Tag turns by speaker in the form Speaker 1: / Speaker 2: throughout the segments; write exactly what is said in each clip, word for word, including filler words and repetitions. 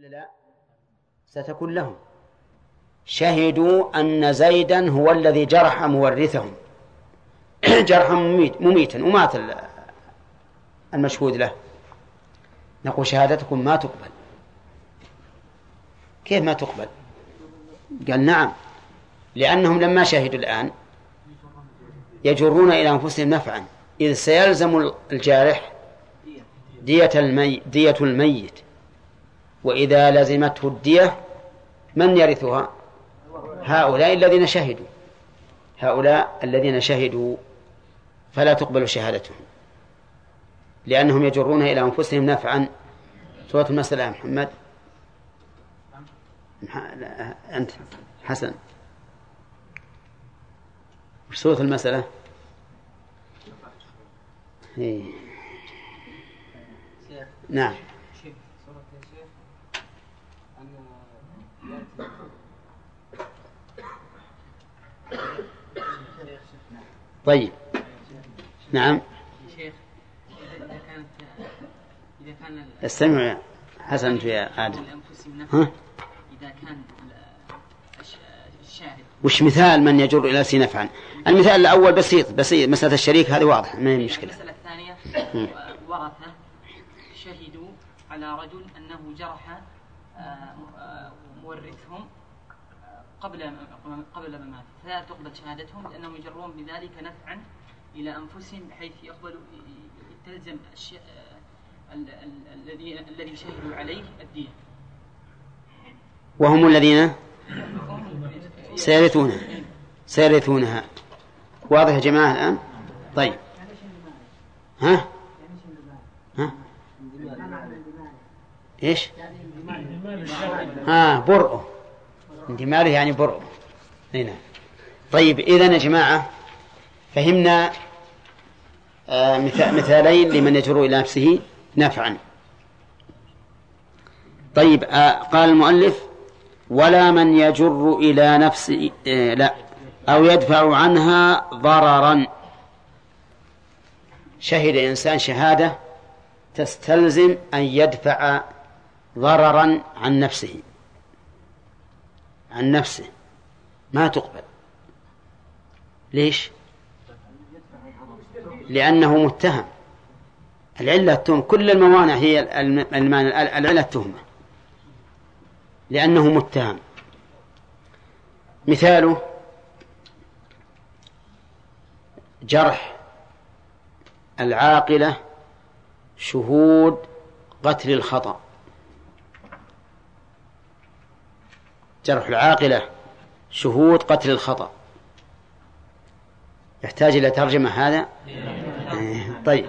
Speaker 1: لا ستكون لهم. شهدوا أن زيدا هو الذي جرح مورثهم جرحا مميت مميتا ومات المشهود له. نقول شهادتكم ما تقبل. كيف ما تقبل؟ قال نعم، لأنهم لما شهدوا الآن يجرون إلى أنفسهم نفعا، إذ سيلزم الجارح دية الميت, دية الميت، وإذا لزمته الدية من يرثها؟ هؤلاء الذين شهدوا هؤلاء الذين شهدوا فلا تقبل شهادتهم لأنهم يجرون إلى أنفسهم نفعا. سورة المسألة يا محمد. أنت حسن، وش سورة المسألة؟ هي. نعم. طيب نعم. استمع يا حسن يا آدم. ها؟ إذا كان الشاهد وش مثال من يجر إلى نفسه نفعا؟ المثال الأول بسيط بسيط، مسألة الشريك هذه واضح ما هي مشكلة.
Speaker 2: المسألة الثانية ورثة شهدوا على رجل أنه جرح مورثهم قبل قبل ما مات، فلا تقبل شهادتهم لأنهم يجرون بذلك نفعا إلى أنفسهم بحيث يقبلوا تلزم الذي الذي شهدوا عليه الدية،
Speaker 1: وهم الذين سيرثونها سيرثونها. واضح يا جماعة الآن؟ طيب ها ها إيش؟ ها برؤه، اندماله يعني برؤه. هنا طيب إذن يا جماعة فهمنا آه مثالين لمن يجر إلى نفسه نفعا. طيب آه قال المؤلف ولا من يجر إلى نفسه آه لا أو يدفع عنها ضررا. شهد إنسان شهادة تستلزم أن يدفع ضررا عن نفسه عن نفسه ما تقبل. ليش؟ لأنه متهم. العلة التهم، كل الموانع هي العلة التهمة، لأنه متهم. مثاله جرح العاقلة شهود قتل الخطأ. جرح العاقلة شهود قتل الخطأ يحتاج إلى ترجمة هذا. طيب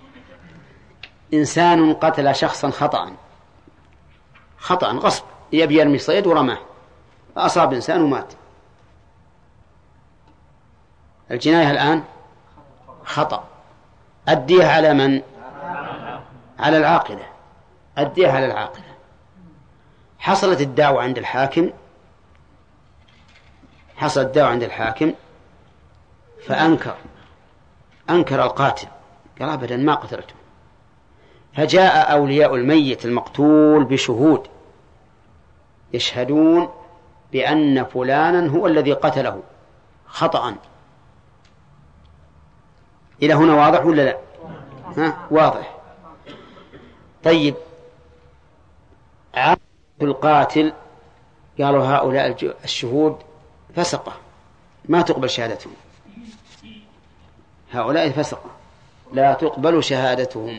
Speaker 1: إنسان قتل شخصا خطأ خطأ غصب، يبي يرمي صيد ورماه فأصاب إنسان ومات. الجناية الآن خطأ. الدية على من؟ على العاقلة. الدية على العاقلة. حصلت الدعوة عند الحاكم حصلت الدعوة عند الحاكم فأنكر أنكر القاتل، قال أبدا ما قتلته. فجاء أولياء الميت المقتول بشهود يشهدون بأن فلانا هو الذي قتله خطأ. إلى هنا واضح ولا لا؟ ها؟ واضح. طيب عاقل القاتل قالوا هؤلاء الشهود فسقة ما تقبل شهادتهم. هؤلاء فسقة لا تقبل شهادتهم.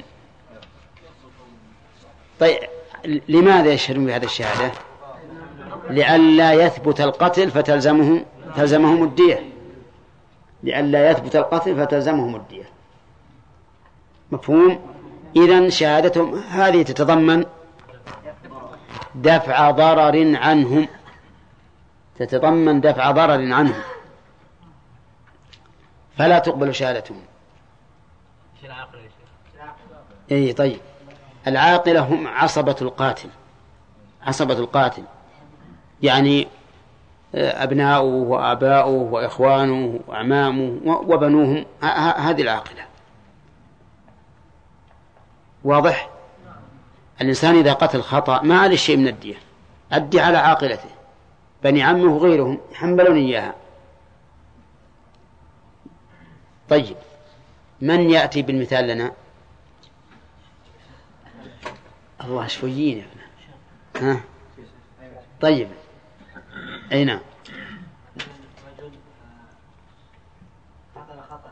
Speaker 1: طيب لماذا يشهدون بهذه الشهادة؟ لئلا يثبت القتل فتلزمهم تلزمهم الدية لئلا يثبت القتل فتلزمهم الدية. مفهوم؟ إذن شهادتهم هذه تتضمن دفع ضرر عنهم تتضمن دفع ضرر عنهم فلا تقبل شهادتهم. اي طيب العاقلة هم عصبة القاتل عصبة القاتل يعني أبناؤه وآباؤه وإخوانه وأعمامه وبنوهم، هذه العاقلة. واضح؟ الإنسان إذا قتل خطأ ما عليه شيء من الدية، أدي على عاقلته، بني عمه وغيرهم يحملون إياها. طيب من يأتي بالمثال لنا؟ الله شويين يا ابن. ها طيب أي نعم.
Speaker 3: رجل قتل خطأ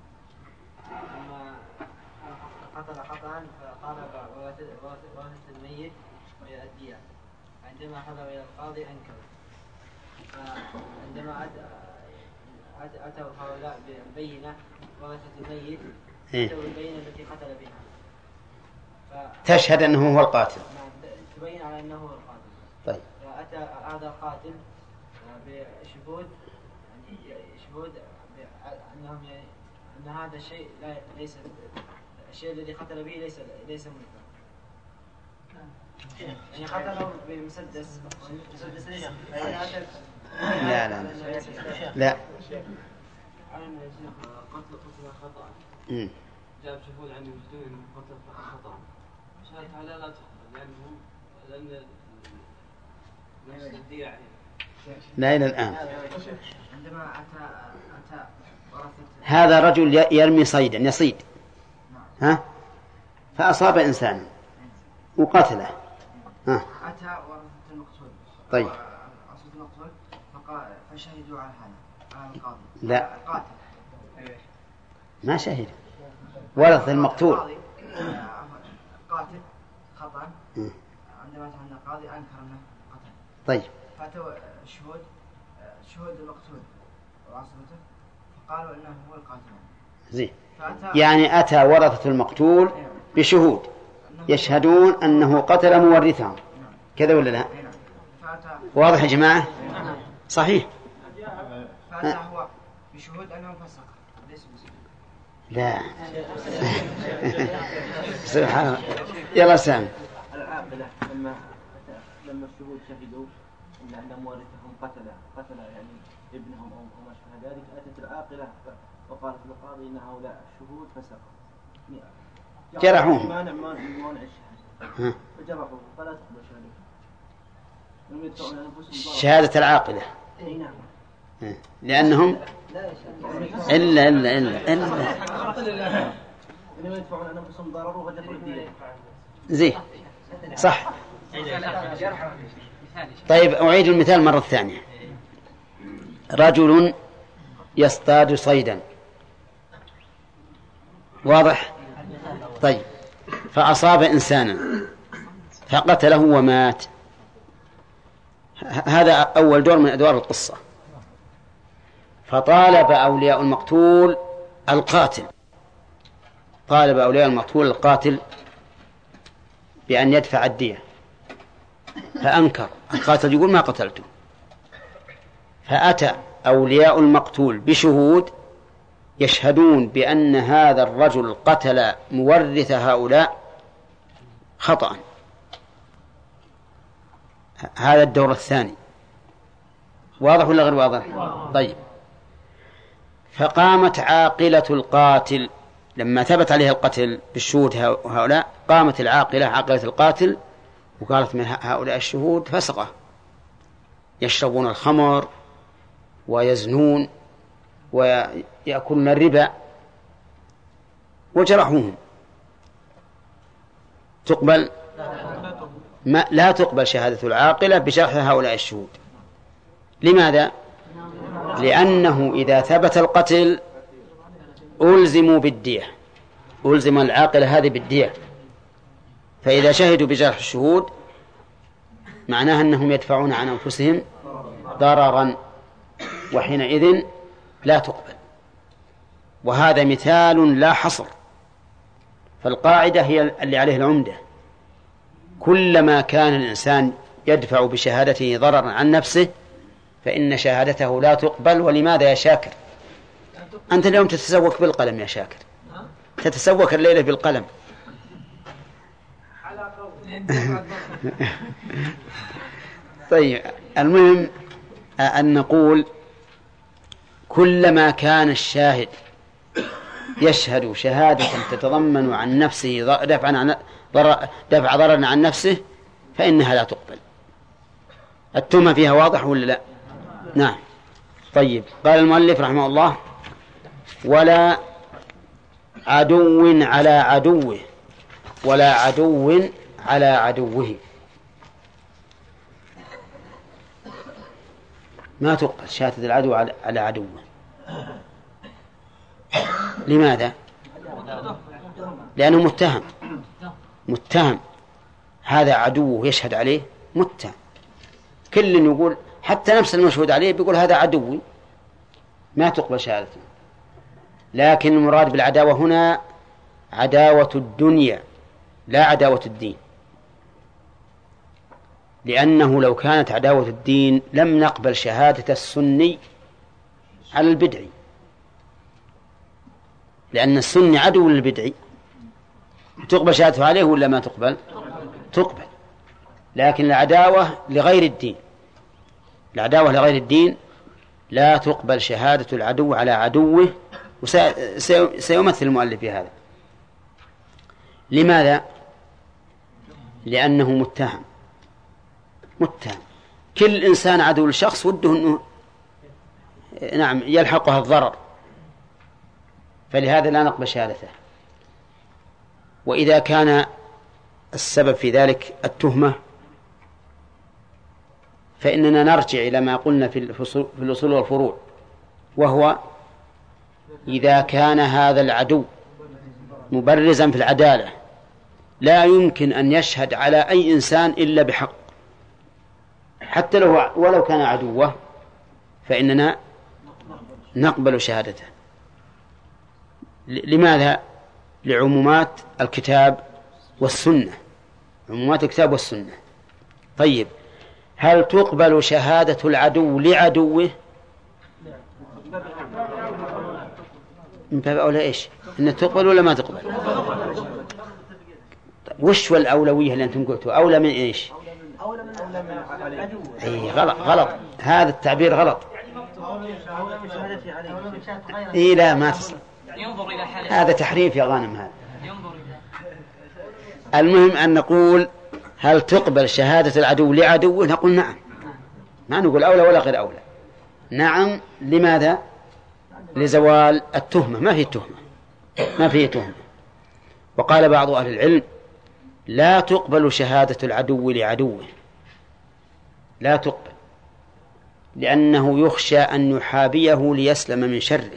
Speaker 3: ثم قتل خطأ فقال ورثة الميت وهي الدية، عندما حضر إلى القاضي أنكر، فعندما أتوا هؤلاء بالبينة ورثة الميت أتوا بالبينة التي قتل بها
Speaker 1: تشهد أنه هو القاتل،
Speaker 3: تبين على أنه هو القاتل.
Speaker 1: طيب
Speaker 3: فأتى هذا القاتل بشهود، يعني شهود أنهم يعني أن هذا الشيء لا ليس الشيء الذي قتل به ليس ليس ملكا، يعني قتله بمسدس مسدس ليس
Speaker 1: لا لا لا
Speaker 3: قتل قتل خطأ جاب شهود عندهم يجدون أنه قتل خطأ، شهادة هذا لا تقبل لأنهم لأن نفس الدية
Speaker 1: لا إلى الآن.
Speaker 3: عندما أتى أتى
Speaker 1: هذا رجل يرمي صيدا يصيد ها فأصاب إنسانا وقتله ها.
Speaker 3: أتى ورثة المقتول.
Speaker 1: طيب
Speaker 3: أصيب المقتول فشهدوا على هذا على القاضي.
Speaker 1: لا
Speaker 3: القاتل
Speaker 1: ما شهد ورث المقتول.
Speaker 3: قاتل خطأ عندما أتى القاضي أنكر أنه قتل.
Speaker 1: طيب
Speaker 3: فأتوا شهود شهود المقتول وعصبته فقالوا إنه هو القاتل.
Speaker 1: زين يعني أتى ورثة المقتول بشهود يشهدون أنه قتل مورثهم كذا ولا لا؟ واضح يا جماعة؟ صحيح.
Speaker 3: فأتى هو بشهود أنه فسق ليس مسلم.
Speaker 1: لا سبحان الله. يلا سام.
Speaker 3: العاقلة لما لما الشهود شهدوا إن أن مورثهم قتل قتل يعني ابنهم أو ما شابه ذلك، أتت العاقلة وقالت للقاضي إن هؤلاء الشهود فسقوا
Speaker 1: جرحوهم
Speaker 3: مانع مانع الشهادة فجرحوهم فلا تقبل شهادتهم.
Speaker 1: شهادة العاقلة لأنهم إلا إلا إلا إلا
Speaker 3: يدفعون عن أنفسهم ضرر ودفع الدية.
Speaker 1: زين صح. طيب أعيد المثال مرة ثانية. رجل يصطاد صيدا واضح. طيب فأصاب إنسانا فقتله ومات. هذا أول دور من أدوار القصة. فطالب أولياء المقتول القاتل طالب أولياء المقتول القاتل بأن يدفع الدية فأنكر. القاتل يقول ما قتلته. فأتى أولياء المقتول بشهود يشهدون بأن هذا الرجل قتل مورث هؤلاء خطأ. هذا الدور الثاني. واضح ولا غير واضح؟ طيب فقامت عاقلة القاتل لما ثبت عليه القتل بالشهود هؤلاء، قامت العاقلة عاقلة القاتل وقالت من هؤلاء الشهود فسقة يشربون الخمر ويزنون ويأكلون الربا وجرحوهم. تقبل؟ ما لا تقبل شهادة العاقلة بجرح هؤلاء الشهود. لماذا؟ لأنه إذا ثبت القتل ألزموا بالدية، ألزم العاقلة هذه بالدية، فإذا شهدوا بجرح الشهود معناها أنهم يدفعون عن أنفسهم ضررا وحينئذ لا تقبل. وهذا مثال لا حصر. فالقاعدة هي اللي عليه العمدة، كلما كان الإنسان يدفع بشهادته ضررا عن نفسه فإن شهادته لا تقبل. ولماذا يا شاكر؟ أنت اليوم تتسوق بالقلم يا شاكر، تتسوق الليلة بالقلم. طيب المهم أن نقول كلما كان الشاهد يشهد شهادة تتضمن عن نفسه دفعا ضرر دفع ضرر عن نفسه فإنها لا تقبل. التهمة فيها واضح ولا لا؟ نعم. طيب، قال المؤلف رحمه الله: ولا عدو على عدوه ولا عدو على عدوه. ما تقبل شهادة العدو على عدوه. لماذا؟ لأنه متهم متهم هذا عدوه يشهد عليه متهم. كل يقول، حتى نفس المشهود عليه بيقول هذا عدوي، ما تقبل شهادته. لكن المراد بالعداوة هنا عداوة الدنيا لا عداوة الدين، لأنه لو كانت عداوة الدين لم نقبل شهادة السني على البدعي، لأن السني عدو للبدعي. تقبل شهادته عليه ولا ما تقبل؟ تقبل. لكن العداوة لغير الدين العداوة لغير الدين لا تقبل شهادة العدو على عدوه. وسيمثل المؤلف في هذا. لماذا؟ لأنه متهم متهم كل إنسان عدو لشخص وده أنه نعم يلحقها الضرر، فلهذا لا نقبل شهادته. وإذا كان السبب في ذلك التهمة فإننا نرجع إلى ما قلنا في الأصول والفروع، وهو إذا كان هذا العدو مبرزا في العدالة لا يمكن أن يشهد على أي إنسان إلا بحق، حتى لو ولو كان عدوه، فإننا نقبل شهادته. لماذا؟ لعمومات الكتاب والسنة عمومات الكتاب والسنة. طيب، هل تقبل شهادة العدو لعدوه؟ من باب أولى إيش؟ إن تقبل ولا ما تقبل؟ طيب، وش والأولوية اللي أنتم قلتوا؟ أولى من إيش؟
Speaker 3: أولى من أولى من العدو.
Speaker 1: أي غلط غلط هذا التعبير غلط. إيه لا ما تصل. هذا تحريف يا غانم. هذا المهم أن نقول هل تقبل شهادة العدو لعدوه؟ نقول نعم، ما نقول أولى ولا غير أولى. نعم. لماذا؟ لزوال التهمة، ما فيه تهمة ما فيه تهمة. وقال بعض أهل العلم لا تقبل شهادة العدو لعدوه، لا تقبل، لأنه يخشى أن يحابيه ليسلم من شره.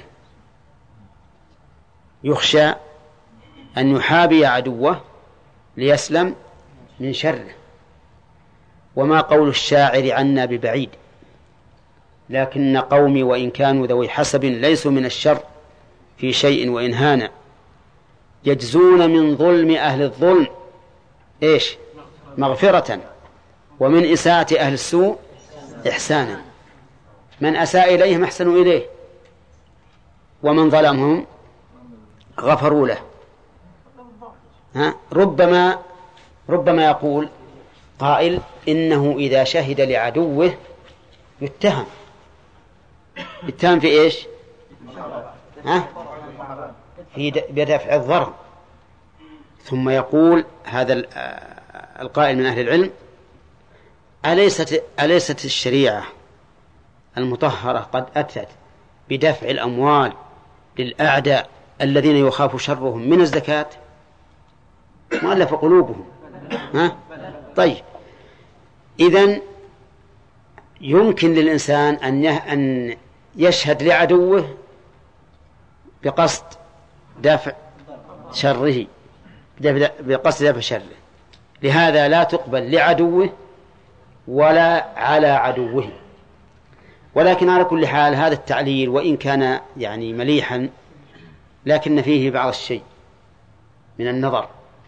Speaker 1: يخشى أن يحابي عدوه ليسلم من شره. وما قول الشاعر عنا ببعيد، لكن قومي وإن كانوا ذوي حسب ليسوا من الشر في شيء وإن هانا، يجزون من ظلم أهل الظلم إيش؟ مغفرة، ومن إساءة أهل السوء إحسانا. من أساء إليهم أحسنوا إليه، ومن ظلمهم غفروا له. ها؟ ربما ربما يقول قائل إنه إذا شهد لعدوه يتهم يتهم في إيش؟ ها؟ في بدفع الضرر. ثم يقول هذا القائل من أهل العلم أليست أليست الشريعة المطهرة قد أتت بدفع الأموال للأعداء الذين يخاف شرهم من الزكاة؟ مؤلف قلوبهم. ها؟ طيب، إذن يمكن للإنسان أن أن يشهد لعدوه بقصد دافع شره، بقصد دافع شره. لهذا لا تقبل لعدوه ولا على عدوه. ولكن على كل حال هذا التعليل وإن كان يعني مليحا لكن فيه بعض الشيء من النظر،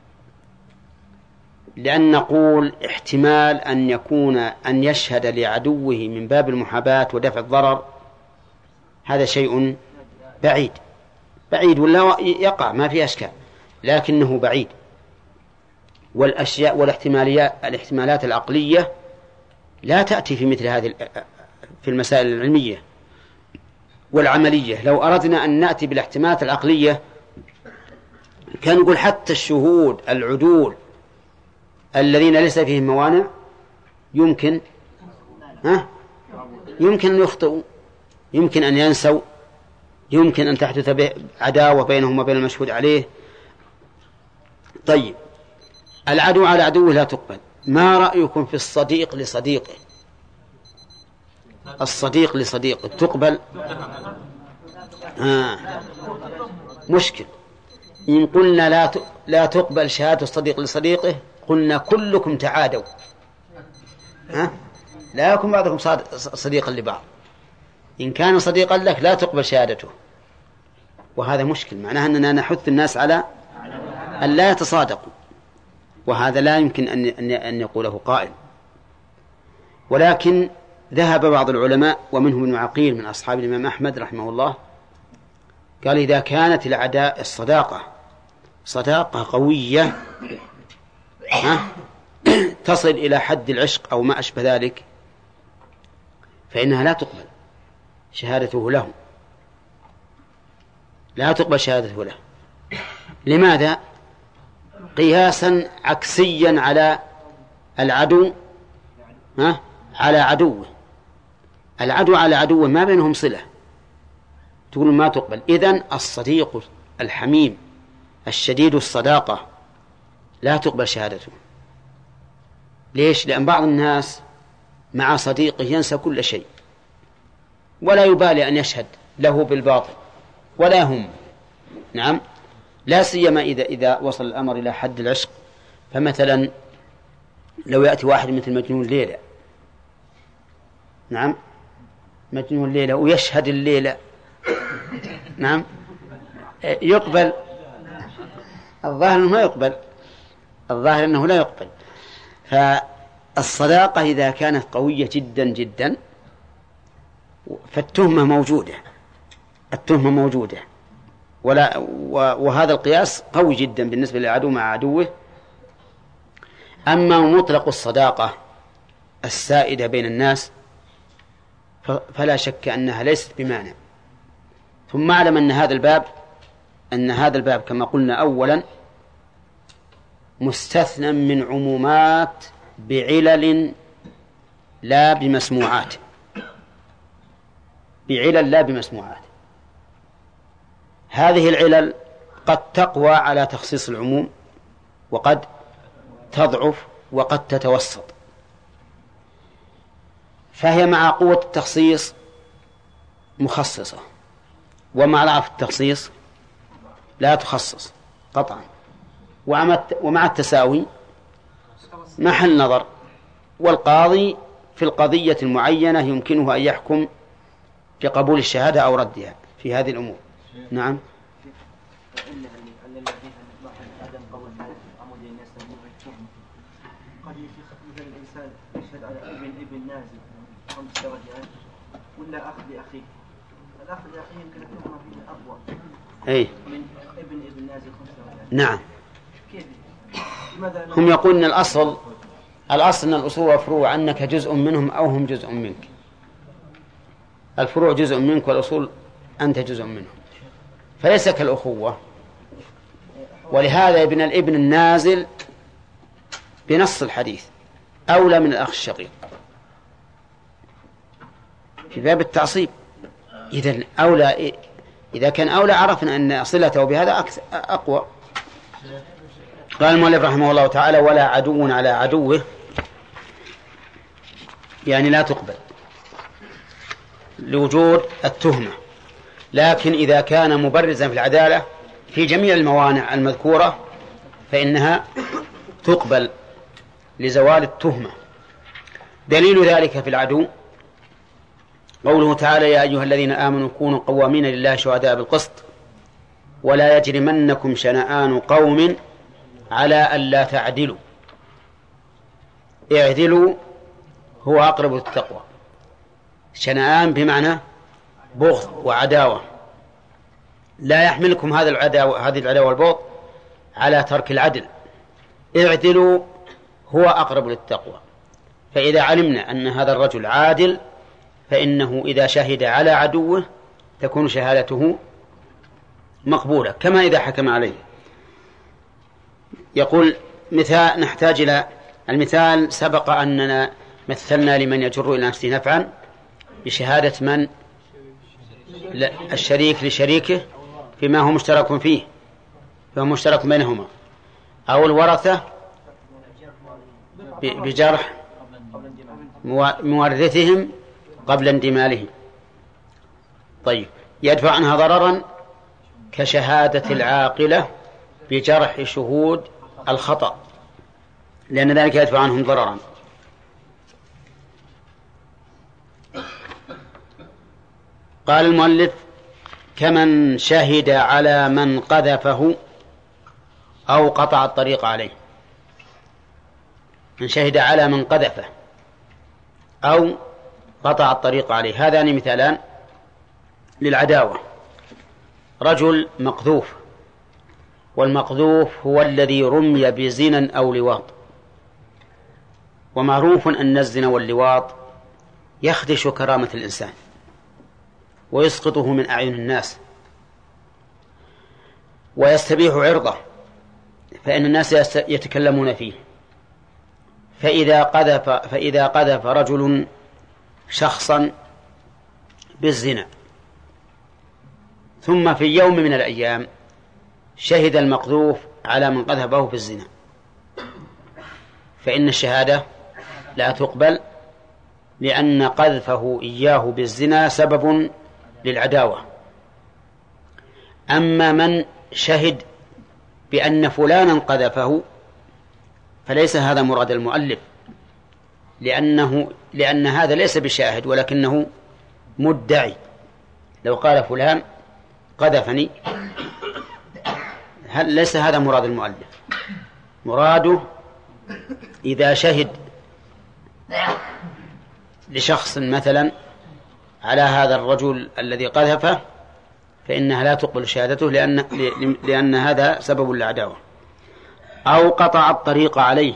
Speaker 1: لأن نقول احتمال أن يكون أن يشهد لعدوه من باب المحاباة ودفع الضرر، هذا شيء بعيد بعيد ولا يقع ما في أشكال، لكنه بعيد. والأشياء والاحتماليات الاحتمالات العقلية لا تأتي في مثل هذه في المسائل العلمية والعملية. لو أردنا أن نأتي بالاحتمالات العقلية كان نقول حتى الشهود العدول الذين ليس فيهم موانع يمكن ها يمكن أن يخطئوا، يمكن أن ينسوا، يمكن أن تحدث عداوة بينهم وبين المشهود عليه. طيب، العدو على عدوه لا تقبل. ما رأيكم في الصديق لصديقه؟ الصديق لصديقه تقبل؟ آه. مشكل. إن قلنا لا لا تقبل شهادة الصديق لصديقه قلنا كلكم تعادوا، ها؟ لا يكون بعضكم صديقا لبعض. إن كان صديقا لك لا تقبل شهادته، وهذا مشكل. معناه أننا نحث الناس على أن لا يتصادقوا، وهذا لا يمكن أن أن يقوله قائل. ولكن ذهب بعض العلماء ومنهم ابن عقيل من أصحاب الإمام أحمد رحمه الله، قال إذا كانت العداء الصداقة صداقة قوية ها تصل إلى حد العشق أو ما أشبه ذلك فإنها لا تقبل شهادته له، لا تقبل شهادته له. لماذا؟ قياسا عكسيا على العدو ها على عدوه. العدو على عدوه ما بينهم صلة، تقول ما تقبل. إذن الصديق الحميم الشديد الصداقة لا تقبل شهادته. ليش؟ لأن بعض الناس مع صديقه ينسى كل شيء ولا يبالي أن يشهد له بالباطل ولا هم. نعم، لا سيما إذا إذا وصل الأمر إلى حد العشق. فمثلا لو يأتي واحد مثل مجنون ليلى، نعم مجنون ليلى ويشهد الليلة، نعم يقبل؟ الظاهر أنه لا يقبل، الظاهر أنه لا يقبل. فالصداقة إذا كانت قوية جدا جدا فالتهمة موجودة، التهمة موجودة ولا وهذا القياس قوي جدا بالنسبة للعدو مع عدوه. أما مطلق الصداقة السائدة بين الناس فلا شك أنها ليست بمانع. ثم اعلم أن هذا الباب أن هذا الباب كما قلنا أولا مستثنى من عمومات بعلل لا بمسموعات، بعلل لا بمسموعات. هذه العلل قد تقوى على تخصيص العموم وقد تضعف وقد تتوسط، فهي مع قوة التخصيص مخصصة، ومع ضعف التخصيص لا تخصص قطعا، ومع التساوي محل نظر. والقاضي في القضية المعينة يمكنه أن يحكم بقبول الشهادة أو ردها في هذه الأمور. نعم.
Speaker 3: قد مثل الإنسان يشهد على ابن ابن نازل خمس درجات ولا أخ لأخيه، الأخ لأخيه يمكن التهمة فيه أقوى
Speaker 1: أي
Speaker 3: من ابن ابن نازل خمس درجات.
Speaker 1: نعم.
Speaker 3: كيف؟
Speaker 1: هم يقولون الأصل الأصل أن الأصول والفروع أنك جزء منهم أو هم جزء منك. الفروع جزء منك والأصول أنت جزء منهم، فليس كالأخوة. ولهذا ابن الابن النازل بنص الحديث أولى من الأخ الشقيق في باب التعصيب. إذن أولى، إذا كان أولى عرفنا أن صلته بهذا أقوى. قال المؤلف رحمه الله تعالى ولا عدو على عدوه، يعني لا تقبل لوجود التهمة. لكن إذا كان مبرزا في العدالة في جميع الموانع المذكورة فإنها تقبل لزوال التهمة. دليل ذلك في العدو قوله تعالى يا أيها الذين آمنوا كونوا قوامين لله شهداء بالقسط ولا يجرمنكم شنآن قوم على ألا تعدلوا. اعدلوا هو أقرب للتقوى. شنآن بمعنى بغض وعداوة، لا يحملكم هذا العداوة هذه العداوة والبغض على ترك العدل. اعدلوا هو أقرب للتقوى. فإذا علمنا أن هذا الرجل عادل فإنه إذا شهد على عدوه تكون شهادته مقبولة كما إذا حكم عليه. يقول مثال، نحتاج إلى المثال سبق أننا مثلنا لمن يجر إلى نفسه نفعا بشهادة من الشريك لشريكه فيما هو مشترك فيه فهو مشترك بينهما، أو الورثة بجرح مورثهم قبل اندمالهم. طيب، يدفع عنها ضررا كشهادة العاقلة بجرح شهود الخطأ، لأن ذلك يدفع عنهم ضررا. قال المؤلف: كمن شهد على من قذفه أو قطع الطريق عليه. من شهد على من قذفه أو قطع الطريق عليه، هذان مثالان للعداوة. رجل مقذوف، والمقذوف هو الذي رمي بزنا أو لواط، ومعروف أن الزنا واللواط يخدش كرامة الإنسان ويسقطه من أعين الناس ويستبيح عرضه، فإن الناس يتكلمون فيه. فإذا قذف فإذا قذف رجل شخصا بالزنا ثم في يوم من الأيام شهد المقذوف على من قذفه بالزنا، فإن الشهادة لا تقبل، لأن قذفه إياه بالزنا سبب للعداوة. أما من شهد بأن فلانا قذفه فليس هذا مراد المؤلف، لأنه لأن هذا ليس بشاهد ولكنه مدعي. لو قال فلان قذفني، هل ليس هذا مراد المؤلف؟ مراده إذا شهد لشخص مثلا على هذا الرجل الذي قذفه فإنها لا تقبل شهادته، لأن, لأن هذا سبب للعداوة. أو قطع الطريق عليه.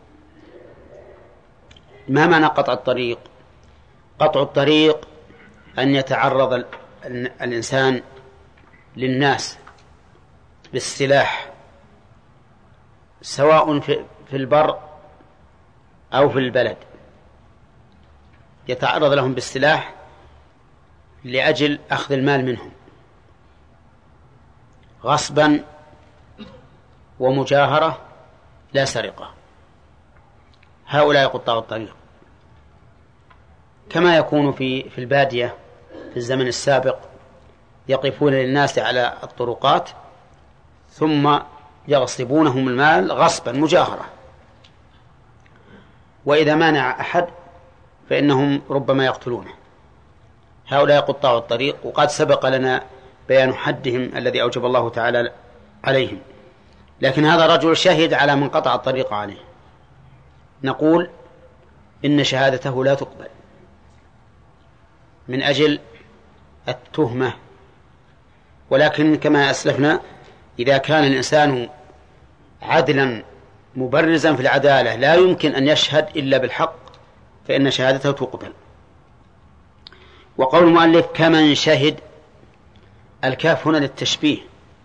Speaker 1: ما معنى قطع الطريق؟ قطع الطريق أن يتعرض الإنسان للناس بالسلاح، سواء في البر أو في البلد، يتعرض لهم بالسلاح لأجل أخذ المال منهم غصبا ومجاهرة لا سرقة. هؤلاء قطاع الطريق، كما يكون في في البادية في الزمن السابق، يقفون للناس على الطرقات ثم يغصبونهم المال غصبا مجاهرة، وإذا مانع أحد فإنهم ربما يقتلونه. هؤلاء قطاع الطريق، وقد سبق لنا بيان حدهم الذي أوجب الله تعالى عليهم. لكن هذا رجل شهد على من قطع الطريق عليه، نقول إن شهادته لا تقبل من أجل التهمة. ولكن كما أسلفنا، إذا كان الإنسان عدلا مبرزا في العدالة لا يمكن أن يشهد إلا بالحق فإن شهادته تقبل. وقول المؤلف كمن شهد، الكاف هنا للتشبيه،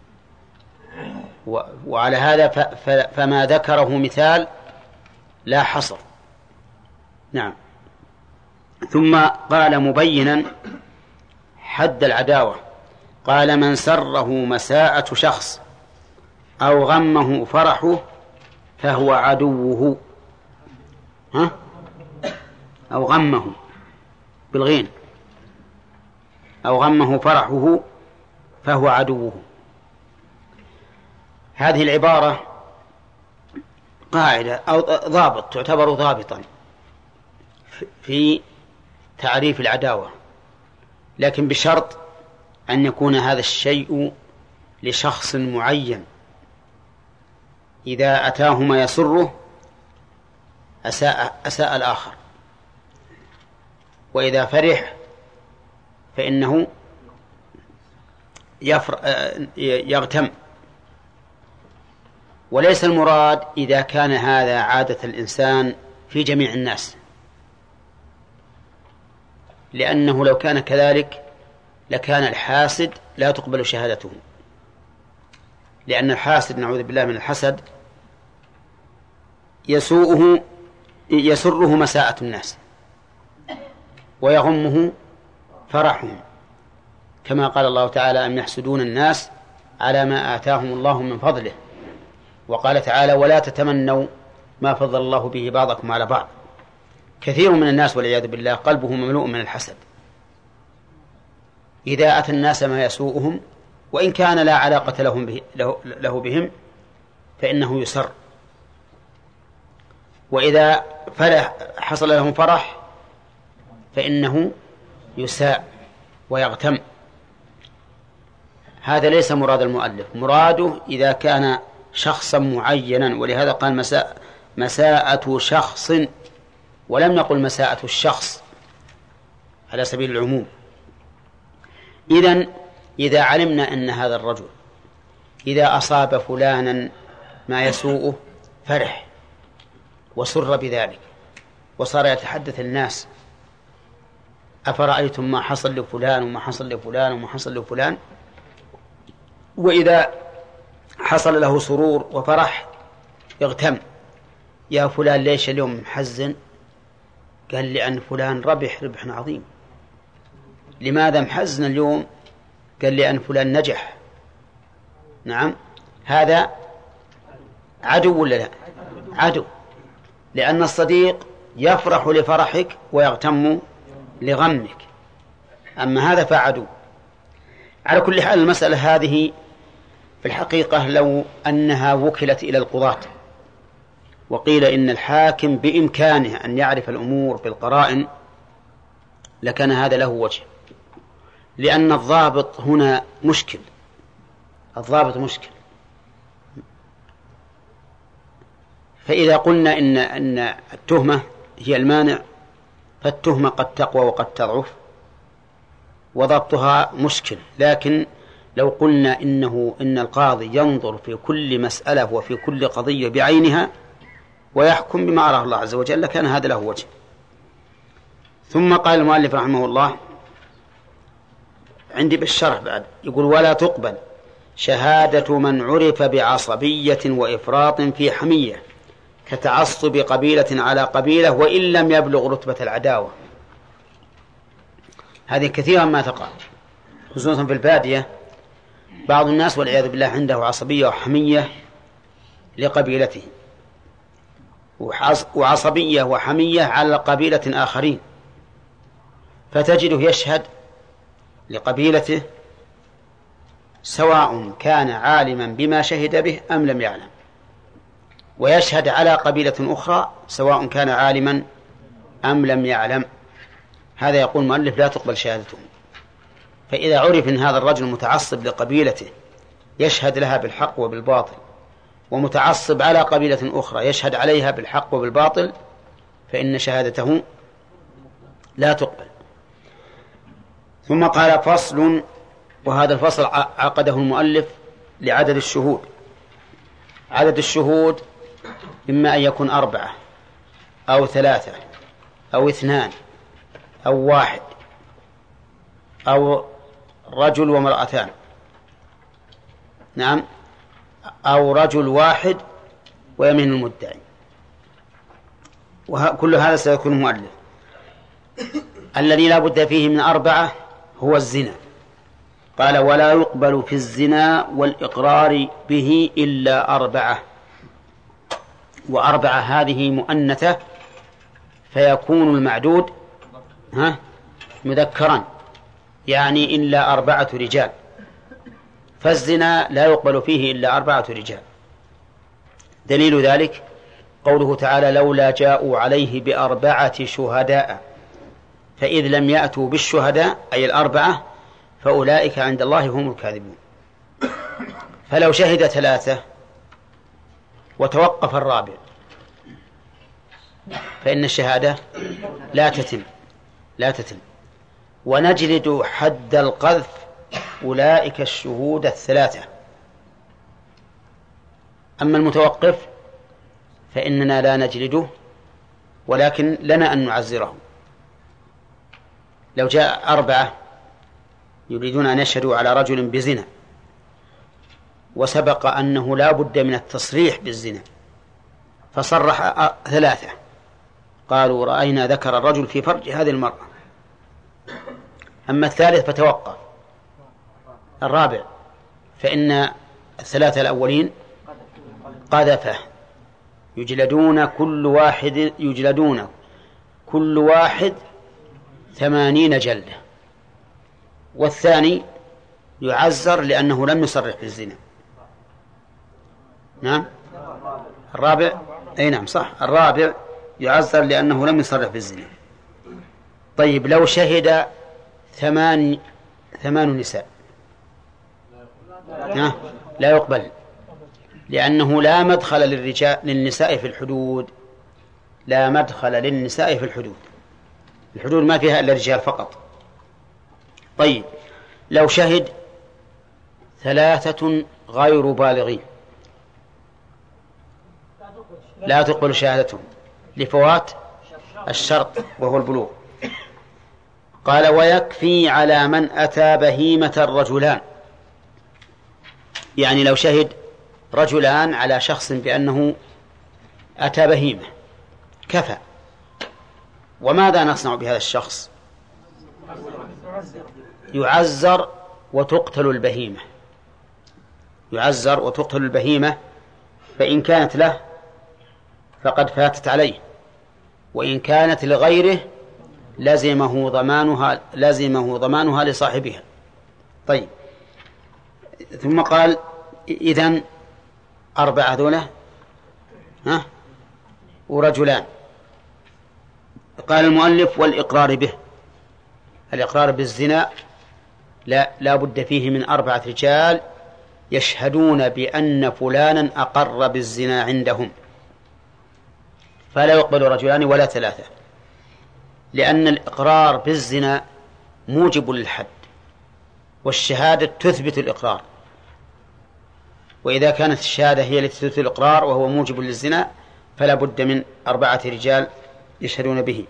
Speaker 1: وعلى هذا فما ذكره مثال لا حصر. نعم. ثم قال مبينا حد العداوة، قال من سره مساءة شخص أو غمه فرحه فهو عدوه. ها؟ أو غمه بالغين، أو غمه فرحه فهو عدوه. هذه العبارة قاعدة أو ضابط، تعتبر ضابطا في تعريف العداوة، لكن بشرط أن يكون هذا الشيء لشخص معين، إذا أتاه ما يسره أساء, أساء الآخر، وإذا فرح فإنه يغتم. وليس المراد إذا كان هذا عادة الإنسان في جميع الناس، لأنه لو كان كذلك لكان الحاسد لا تقبل شهادته، لأن الحاسد نعوذ بالله من الحسد يسوءه يسره مساءة الناس ويغمه فرحهم، كما قال الله تعالى أم يحسدون الناس على ما آتاهم الله من فضله، وقال تعالى ولا تتمنوا ما فضل الله به بعضكم على بعض. كثير من الناس والعياذ بالله قلبه مملوء من الحسد، إذا أتى الناس ما يسوءهم وإن كان لا علاقة لهم به له بهم فإنه يسر، وإذا فرح حصل لهم فرح فإنه يساء ويغتم. هذا ليس مراد المؤلف، مراده إذا كان شخصا معينا، ولهذا قال مساء مساءة شخص ولم يقل مساءة الشخص على سبيل العموم. إذن إذا علمنا أن هذا الرجل إذا أصاب فلانا ما يسوءه فرح وسر بذلك وصار يتحدث الناس أفرأيتم ما حصل لفلان وما حصل لفلان وما حصل لفلان، وإذا حصل له سرور وفرح يغتم، يا فلان ليش اليوم محزن؟ قال لأن فلان ربح ربح عظيم. لماذا محزن اليوم؟ قال لأن فلان نجح. نعم، هذا عدو ولا لا؟ عدو، لأن الصديق يفرح لفرحك ويغتم لغمك، أما هذا فعدو. على كل حال المسألة هذه في الحقيقة لو أنها وكلت إلى القضاة وقيل إن الحاكم بإمكانه أن يعرف الأمور بالقرائن لكان هذا له وجه، لأن الضابط هنا مشكل. الضابط مشكل. فإذا قلنا إن أن التهمة هي المانع فالتهمة قد تقوى وقد تضعف وضبطها مشكل. لكن لو قلنا إنه إن القاضي ينظر في كل مسألة وفي كل قضية بعينها ويحكم بما أراه الله عز وجل لكان هذا له وجه. ثم قال المؤلف رحمه الله عندي بالشرح بعد يقول ولا تقبل شهادة من عرف بعصبية وإفراط في حمية كتعصب قبيلة على قبيلة وإن لم يبلغ رتبة العداوة. هذه كثيرا ما تقع خصوصا في البادية. بعض الناس والعياذ بالله عنده عصبية وحمية لقبيلته وعصبية وحمية على قبيلة آخرين، فتجده يشهد لقبيلته سواء كان عالما بما شهد به أم لم يعلم، ويشهد على قبيلة أخرى سواء كان عالما أم لم يعلم. هذا يقول المؤلف لا تقبل شهادته. فإذا عرف أن هذا الرجل متعصب لقبيلته يشهد لها بالحق وبالباطل، ومتعصب على قبيلة أخرى يشهد عليها بالحق وبالباطل، فإن شهادته لا تقبل. ثم قال فصل، وهذا الفصل عقده المؤلف لعدد الشهود. عدد الشهود إما أن يكون أربعة أو ثلاثة أو اثنان أو واحد أو رجل ومرأتان، نعم، أو رجل واحد ويمين المدعي، وكل هذا سيكون مؤلف. الذي لا بد فيه من أربعة هو الزنا. قال ولا يقبل في الزنا والإقرار به إلا أربعة، وأربعة هذه مؤنثة فيكون المعدود ها مذكرا، يعني إلا أربعة رجال، فالزنا لا يقبل فيه إلا أربعة رجال. دليل ذلك قوله تعالى لولا جاءوا عليه بأربعة شهداء، فإذ لم يأتوا بالشهداء أي الأربعة فأولئك عند الله هم الكاذبون. فلو شهد ثلاثة وتوقف الرابع فإن الشهادة لا تتم لا تتم ونجلد حد القذف أولئك الشهود الثلاثة. أما المتوقف فإننا لا نجلده ولكن لنا أن نعزره. لو جاء أربعة يريدون أن يشهدوا على رجل بزنا وسبق أنه لا بد من التصريح بالزنا فصرح ثلاثة قالوا رأينا ذكر الرجل في فرج هذه المرأة. أما الثالث فتوقف. الرابع فإن الثلاثة الأولين قذفه يجلدون كل واحد يجلدون كل واحد ثمانين جلدة، والثاني يعزر لأنه لم يصرح بالزنا. نعم الرابع أي نعم صح الرابع يعزر لأنه لم يصرح بالزنا. طيب لو شهد ثمان ثمان نساء لا يقبل، لأنه لا مدخل للرجال للنساء في الحدود، لا مدخل للنساء في الحدود، الحدود ما فيها إلا الرجال فقط. طيب لو شهد ثلاثة غير بالغين لا تقبل شهادتهم لفوات الشرط وهو البلوغ. قال ويكفي على من أتى بهيمة الرجلان، يعني لو شهد رجلان على شخص بأنه أتى بهيمة كفى. وماذا نصنع بهذا الشخص؟ يعزر وتقتل البهيمة، يعزر وتقتل البهيمة، فإن كانت له فقد فاتت عليه، وإن كانت لغيره لزمه ضمانها لزمه ضمانها لصاحبها. طيب ثم قال إذن أربعة ذولا ها ورجلان. قال المؤلف والإقرار به، الإقرار بالزنا لا, لا بد فيه من أربعة رجال يشهدون بأن فلانا أقر بالزنا عندهم، فلا يقبل رجلان ولا ثلاثة، لأن الإقرار بالزنا موجب للحد، والشهادة تثبت الإقرار، وإذا كانت الشهادة هي التي تثبت الإقرار وهو موجب للزنا فلا بد من أربعة رجال يشهدون به.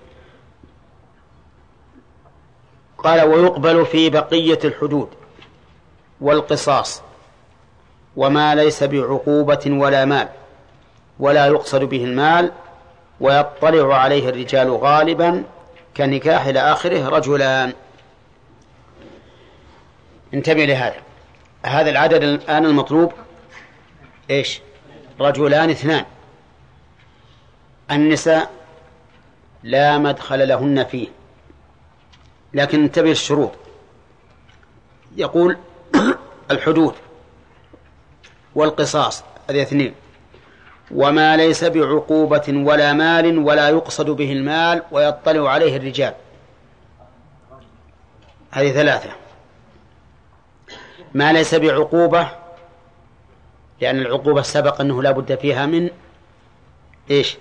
Speaker 1: قال ويقبل في بقية الحدود والقصاص وما ليس بعقوبة ولا مال ولا يقصد به المال ويطلع عليه الرجال غالبا كنكاح إلى آخره رجلان. انتبه لهذا، هذا العدد الآن المطلوب إيش؟ رجلان اثنان. النساء لا مدخل لهن فيه، لكن انتبه الشروط. يقول الحدود والقصاص هذه اثنين، وما ليس بعقوبة ولا مال ولا يقصد به المال ويطلع عليه الرجال هذه ثلاثة. ما ليس بعقوبة لأن العقوبة سبق أنه لا بد فيها من إيش؟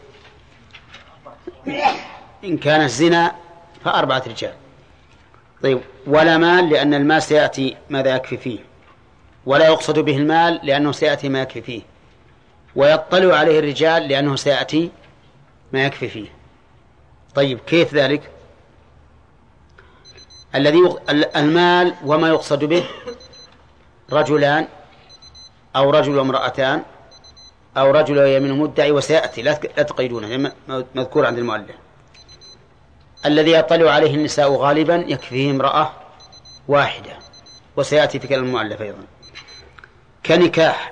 Speaker 1: إن كان الزنا فأربعة رجال. طيب ولا مال لأن المال سيأتي ماذا يكفي فيه، ولا يقصد به المال لأنه سيأتي ما يكفي فيه، ويطلع عليه الرجال لأنه سيأتي ما يكفي فيه. طيب كيف ذلك؟ الذي المال وما يقصد به رجلان أو رجل وامرأتان أو رجل ويمين مدعي، وسيأتي لا تقيدونه مذكور عند المؤلف. الذي يطلع عليه النساء غالبا يكفيه امرأة واحدة، وسيأتي في كلام المؤلف أيضا. كنكاح،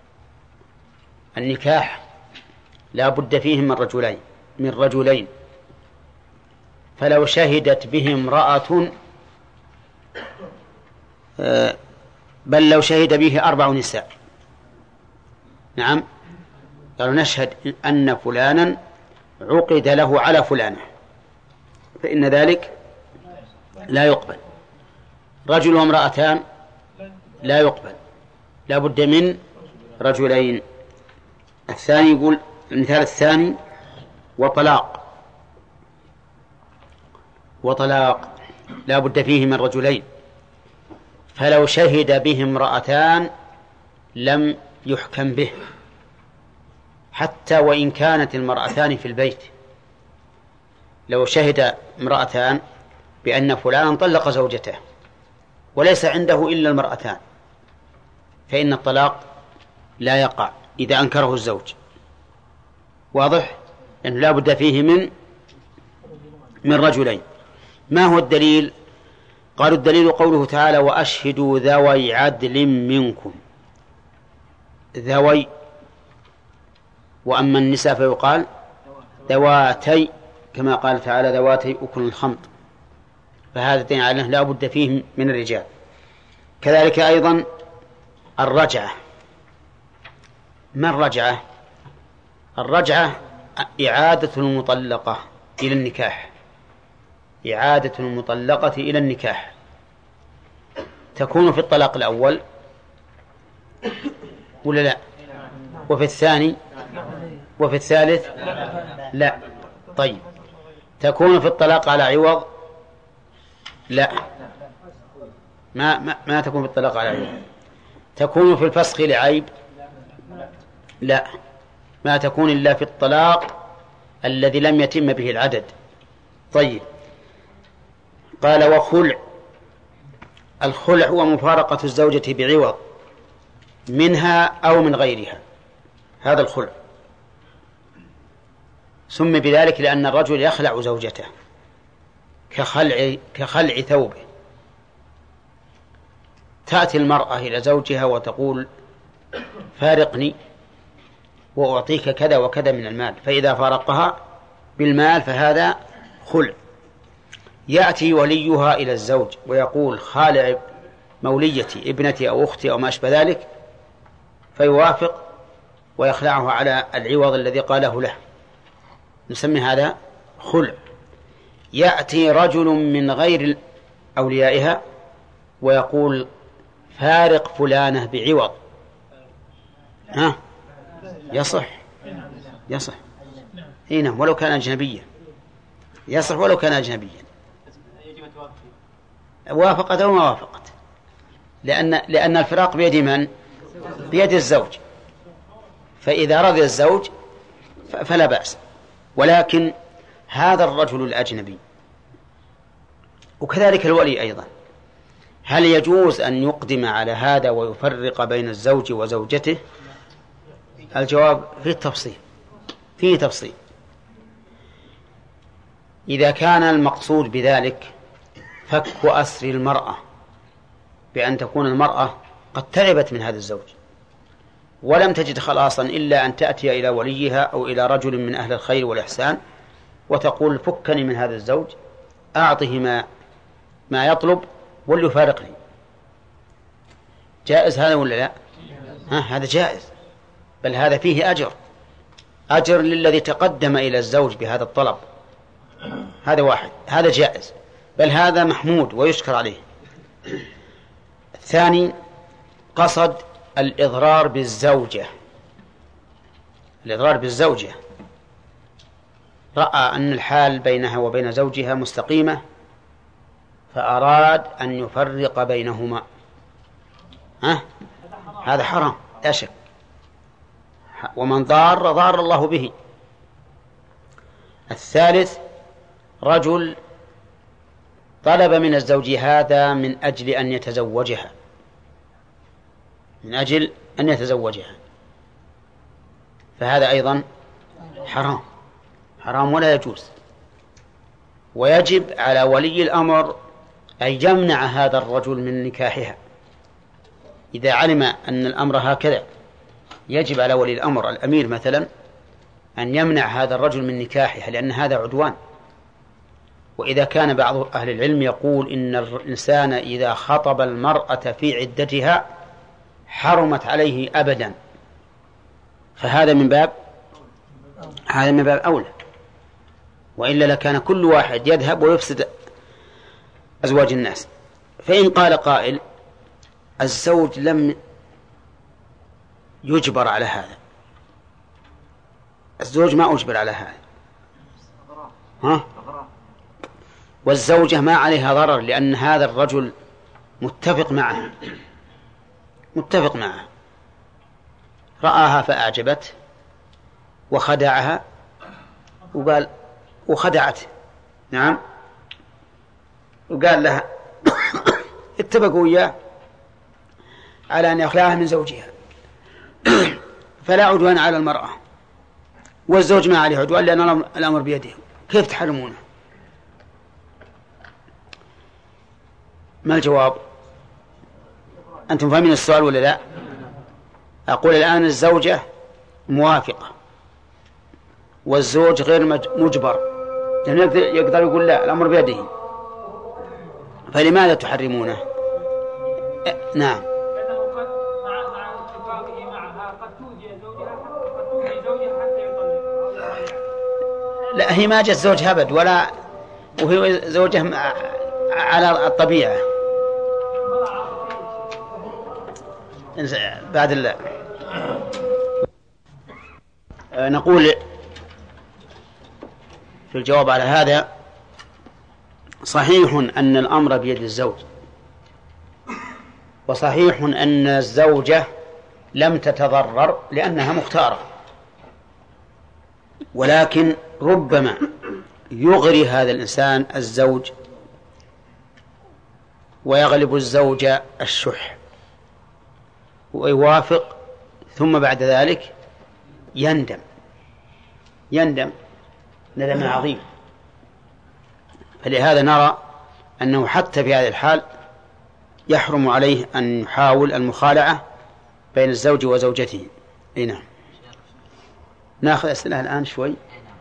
Speaker 1: النكاح لا بد فيه من رجلين من رجلين فلو شهدت به امرأة بل لو شهد به أربع نساء، نعم قالوا نشهد أن فلانا عقد له على فلانة، فإن ذلك لا يقبل. رجل وامرأتان لا يقبل، لا بد من رجلين. الثاني يقول المثال الثاني وطلاق، وطلاق لا بد فيه من رجلين، فلو شهد به امرأتان لم يحكم به حتى وإن كانت المرأتان في البيت. لو شهد امرأتان بأن فلانا طلق زوجته وليس عنده إلا المرأتان فإن الطلاق لا يقع إذا أنكره الزوج، واضح؟ لأنه لا بد فيه من من رجلين. ما هو الدليل؟ قالوا الدليل قوله تعالى وأشهدوا ذوي عدل منكم، ذوي، وأما النساء فيقال ذواتي كما قال تعالى ذواتي أكل الخمط، فهذا دين على لا بد فيه من الرجال. كذلك أيضا الرجعة. ما الرجعة؟ الرجعة إعادة المطلقة إلى النكاح، إعادة المطلقة إلى النكاح تكون في الطلاق الأول ولا لا؟ وفي الثاني وفي الثالث لا. طيب تكون في الطلاق على عوض؟ لا، ما ما, ما تكون في الطلاق على عوض. تكون في الفسخ لعيب؟ لا، ما تكون إلا في الطلاق الذي لم يتم به العدد. طيب قال وخلع. الخلع هو مفارقة الزوجة بعوض منها أو من غيرها، هذا الخلع. سمي بذلك لأن الرجل يخلع زوجته كخلع, كخلع ثوبه. تأتي المرأة إلى زوجها وتقول فارقني وأعطيك كذا وكذا من المال، فإذا فارقها بالمال فهذا خلع. يأتي وليها إلى الزوج ويقول خالع موليتي ابنتي أو أختي أو ما أشبه ذلك، فيوافق ويخلعه على العوض الذي قاله له، نسمي هذا خلع. يأتي رجل من غير أوليائها ويقول فارق فلانة بعوض، ها يصح؟ يصح هنا ولو كان أجنبيا، يصح ولو كان أجنبيا. وافقت أو ما وافقت، لأن لأن الفراق بيد من؟ بيد الزوج، فإذا رضي الزوج فلا بأس. ولكن هذا الرجل الأجنبي وكذلك الولي أيضا، هل يجوز أن يقدم على هذا ويفرق بين الزوج وزوجته؟ الجواب فيه تفصيل، فيه تفصيل. إذا كان المقصود بذلك فك أسر المرأة بأن تكون المرأة قد تعبت من هذا الزوج ولم تجد خلاصا إلا أن تأتي إلى وليها أو إلى رجل من أهل الخير والإحسان وتقول فكني من هذا الزوج، أعطه ما, ما يطلب وليفارقني، جائز هذا ولا لا؟ ها هذا جائز، بل هذا فيه أجر، أجر للذي تقدم إلى الزوج بهذا الطلب، هذا واحد، هذا جائز، بل هذا محمود ويشكر عليه. الثاني قصد الإضرار بالزوجة، الإضرار بالزوجة، رأى أن الحال بينها وبين زوجها مستقيمة فأراد أن يفرق بينهما، ها؟ هذا حرام لا شك، ومن ضار ضار الله به. الثالث رجل طلب من الزوج هذا من أجل أن يتزوجها، من أجل أن يتزوجها، فهذا أيضا حرام، حرام ولا يجوز. ويجب على ولي الأمر أن يمنع هذا الرجل من نكاحها إذا علم أن الأمر هكذا. يجب على ولي الأمر الأمير مثلا أن يمنع هذا الرجل من نكاحها، لأن هذا عدوان. وإذا كان بعض أهل العلم يقول إن الإنسان إذا خطب المرأة في عدتها حرمت عليه أبدا، فهذا من باب هذا من باب أولى، وإلا لكان كل واحد يذهب ويفسد أزواج الناس. فإن قال قائل الزوج لم يجبر على هذا، الزوج ما أجبر على هذا، ها؟ والزوجة ما عليها ضرر لأن هذا الرجل متفق معه، متفق معه، رآها فأعجبت وخدعها وقال وخدعته، نعم، وقال لها اتفقوا إياه على أن يخلعها من زوجها فلا عدوان على المرأة، والزوج ما عليه عدوان لأن الأمر بيده، كيف تحرمونه؟ ما الجواب؟ أنتم فاهمين السؤال ولا لا؟ أقول الآن الزوجة موافقة والزوج غير مجبر، يعني يقدر يقول لا، الأمر بيده، فلماذا تحرمونه؟ نعم. لا، هي ما جت زوج هبد ولا، وهي زوجة على الطبيعة بعد الله. نقول في الجواب على هذا: صحيح أن الأمر بيد الزوج، وصحيح أن الزوجة لم تتضرر لأنها مختارة، ولكن ربما يغري هذا الإنسان الزوج ويغلب الزوج الشح ويوافق، ثم بعد ذلك يندم يندم ندم عظيم. فلهذا نرى أنه حتى في هذه الحال يحرم عليه أن يحاول المخالعة بين الزوج وزوجته. نعم. ناخذ أسئلة الآن شوي.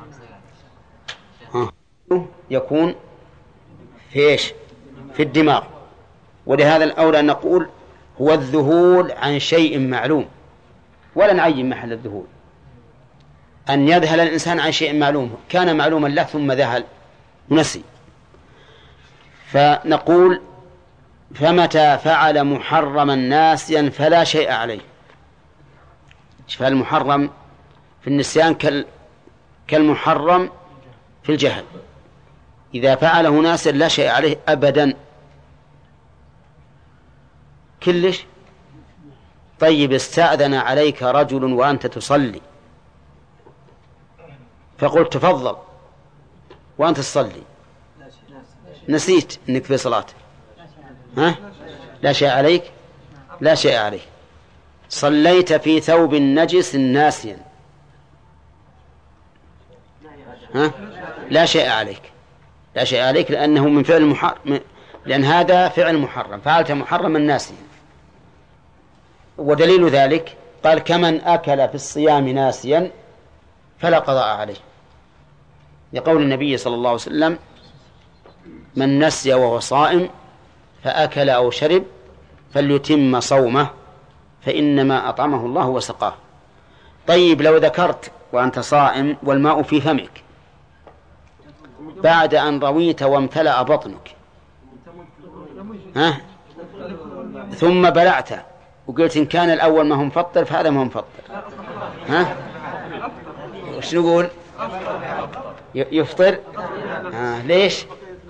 Speaker 1: ها. يكون في إيش؟ في الدماغ. ولهذا الأولى أن نقول هو الذهول عن شيء معلوم، ولا نعين محل الذهول. أن يذهل الإنسان عن شيء معلوم كان معلوما له ثم ذهل ونسي. فنقول: فمتى فعل محرما ناسيا فلا شيء عليه. فالمحرم في النسيان كالمحرم في الجهل، إذا فعله ناسيا لا شيء عليه أبدا كلش. طيب، استأذن عليك رجل وأنت تصلي فقلت تفضل وأنت تصلي، نسيت أنك في صلاة، ها؟ لا شيء عليك، لا شيء عليك. صليت في ثوب نجس ناسيا، ها؟ لا شيء عليك، لا شيء عليك، لأنه من فعل محرم، لأن هذا فعل محرم، فعلت محرما ناسيا. ودليل ذلك قال: كمن أكل في الصيام ناسيا فلا قضاء عليه، لقول النبي صلى الله عليه وسلم: من نسي وهو صائم فأكل أو شرب فليتم صومه فإنما أطعمه الله وسقاه. طيب، لو ذكرت وأنت صائم والماء في فمك بعد أن رويت وامتلأ بطنك، ها؟ ثم بلعت وقلت إن كان الأول ما هو مفطر فهذا ما هو مفطر، ها؟ وش نقول؟ يفطر. آه ليش؟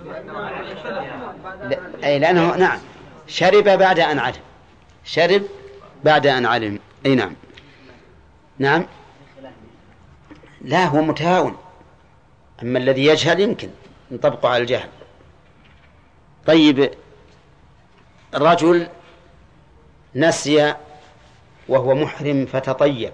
Speaker 1: أي لأنه نعم شرب بعد أن علم، شرب بعد أن علم. أي نعم. نعم. لا، هو متهاون، أما الذي يجهل يمكن نطبقه على الجهل. طيب، الرجل نسي وهو محرم فتطيب،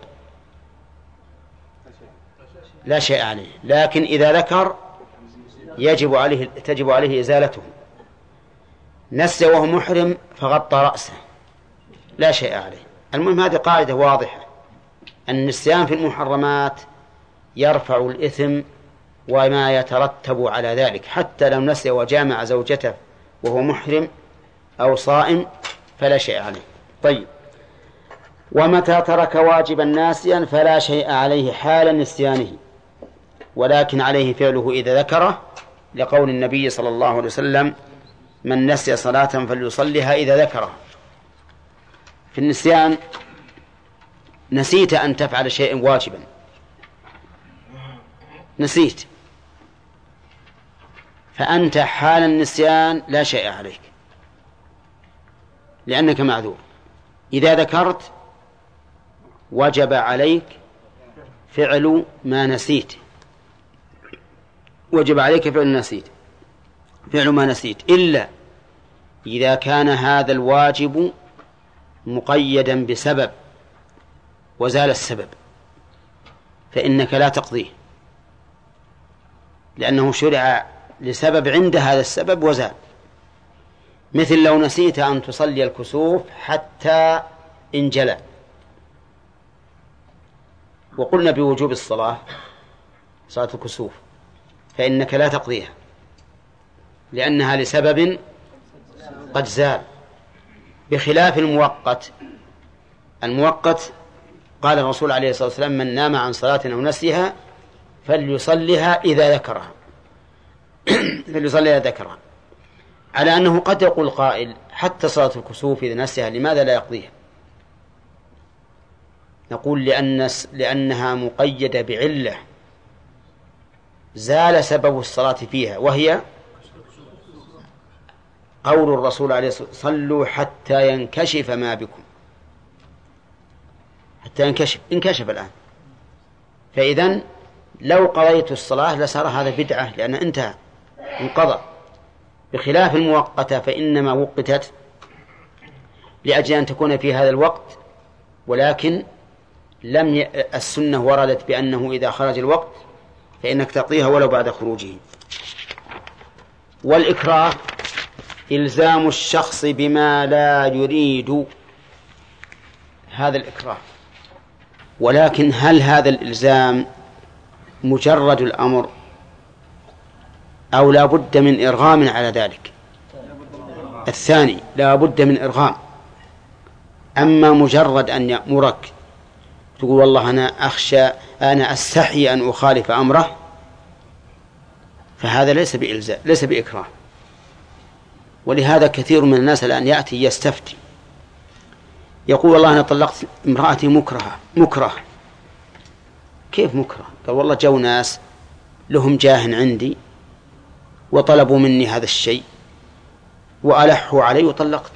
Speaker 1: لا شيء عليه، لكن إذا ذكر يجب عليه تجب عليه إزالته. نسي وهو محرم فغطى رأسه، لا شيء عليه. المهم هذه قاعدة واضحة: النسيان في المحرمات يرفع الإثم وما يترتب على ذلك، حتى لو نسي وجامع زوجته وهو محرم أو صائم فلا شيء عليه. طيب، ومتى ترك واجبا ناسيا فلا شيء عليه حال نسيانه، ولكن عليه فعله إذا ذكره، لقول النبي صلى الله عليه وسلم: من نسي صلاة فليصلها إذا ذكره. في النسيان نسيت أن تفعل شيئا واجبا، نسيت، فأنت حال النسيان لا شيء عليك لأنك معذور. إذا ذكرت وجب عليك فعل ما نسيت، وجب عليك فعل نسيت فعل ما نسيت إلا إذا كان هذا الواجب مقيدا بسبب وزال السبب، فإنك لا تقضيه، لأنه شرع لسبب عند هذا السبب وزال. مثل لو نسيت أن تصلي الكسوف حتى انجلى وقلنا بوجوب الصلاة صلاة الكسوف، فإنك لا تقضيها لأنها لسبب قد زال، بخلاف المؤقت. المؤقت قال الرسول عليه الصلاة والسلام: من نام عن صلاة أو نسيها فليصلها إذا ذكرها فليصليها ذكرها، على أنه قد يقول قائل: حتى صلاة الكسوف إذا نسيها لماذا لا يقضيها؟ نقول لأن لأنها مقيدة بعلة زال سبب الصلاة فيها، وهي قول الرسول عليه الصلاة والسلام: صلوا حتى ينكشف ما بكم. حتى ينكشف، انكشف الآن، فإذن لو قضيت الصلاة لصار هذا بدعة لأن انتهى انقضى، بخلاف المؤقتة فإنما وقتت لأجل أن تكون في هذا الوقت، ولكن لم ي... السنة وردت بأنه إذا خرج الوقت فإنك تقضيها ولو بعد خروجه. والإكراه إلزام الشخص بما لا يريد، هذا الإكراه. ولكن هل هذا الإلزام مجرد الأمر أو لا بد من إرغام على ذلك؟ الثاني لا بد من إرغام. أما مجرد أن يأمرك تقول والله أنا أخشى أنا أستحي أن أخالف أمره، فهذا ليس بإلزام، ليس بإكراه. ولهذا كثير من الناس الآن يأتي يستفتي يقول والله أنا طلقت امرأتي مكرهة مكره. كيف مكره؟ قال والله جو ناس لهم جاه عندي وطلبوا مني هذا الشيء وألحوا علي وطلقت.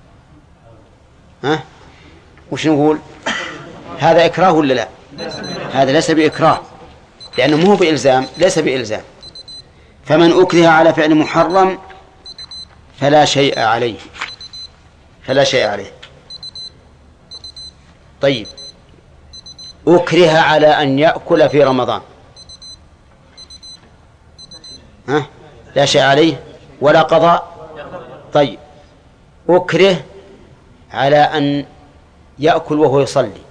Speaker 1: ها؟ وش نقول؟ هذا إكراه ولا لا؟ هذا ليس بإكراه لأنه مو بإلزام، ليس بإلزام. فمن أكره على فعل محرم فلا شيء عليه، فلا شيء عليه. طيب، أكره على أن يأكل في رمضان، ها؟ لا شيء عليه ولا قضاء. طيب، أكره على أن يأكل وهو يصلي،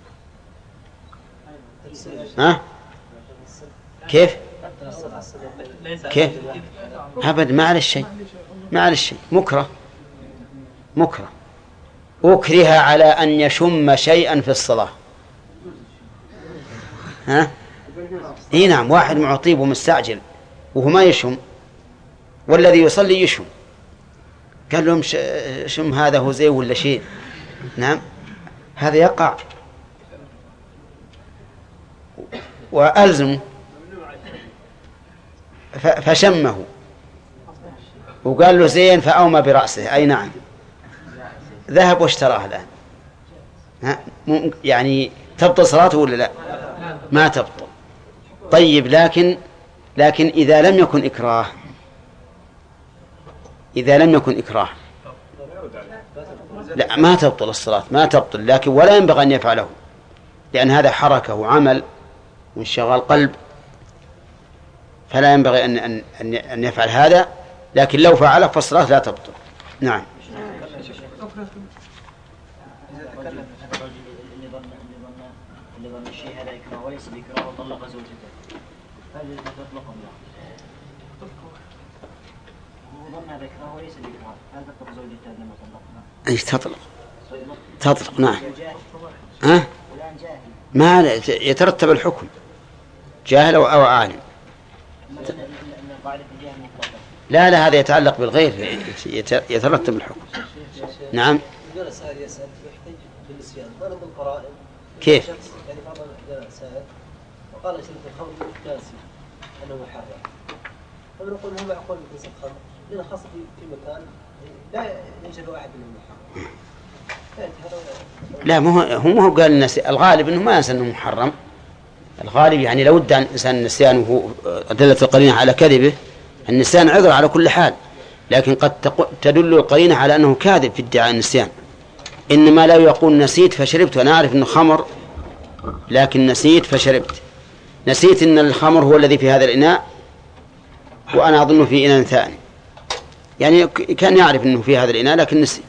Speaker 1: ها؟ كيف؟ كيف؟ أبد ما على الشيء، ما على الشيء، مكره مكره. أكره على أن يشم شيئا في الصلاة، ها؟ إيه نعم، واحد معطيب ومستعجل وهو ما يشم والذي يصلي يشم، قال لهم شم هذا هو زي ولا شيء. نعم، هذا يقع وألزم فشمه وقال له زين فأومى برأسه، أي نعم، ذهب واشتراه الآن. ها؟ يعني تبطل صلاته ولا لا؟ ما تبطل. طيب، لكن لكن إذا لم يكن إكراه، إذا لم يكن إكراه لا، ما تبطل الصلاة، ما تبطل، لكن ولا ينبغي أن يفعله لأن هذا حركة وعمل وانشغال قلب، فلا ينبغي أن أن أن يفعل هذا. لكن لو فعله فالصلاة لا تبطل. نعم.
Speaker 4: اللي ظن الشيء هذا إكراه وليس بإكراه وطلق زوجته، هل تطلق أم لا؟ هو ظن هذا إكراه وليس بإكراه، هل تطلق زوجته لما طلقها؟
Speaker 1: إيش تطلق؟ تطلق، نعم. ها؟ ما يترتب الحكم، جاهل أو عالم. لا لا، هذا يتعلق بالغير، يترتب الحكم. نعم. كيف؟
Speaker 5: يعني بعض السائل وقال شرب الخمر كاسي أنه محرم، فنقول هو يقول بشرب الخمر لأنه خاص في مكان لا ينشر واحد من المحرم.
Speaker 1: لا، مو هو هو قال الناس الغالب إنه ما ينسى إنه محرم. الغالب يعني لو ادعى الإنسان النسيان وهو أدلة القرينة على كذبه، النسيان عذر على كل حال، لكن قد تدل القرينة على أنه كاذب في ادعاء النسيان. إنما لا يقول نسيت فشربت، وأنا أعرف أنه خمر لكن نسيت فشربت. نسيت أن الخمر هو الذي في هذا الإناء وأنا أظن في إناء ثاني، يعني كان يعرف أنه في هذا الإناء لكن نسي.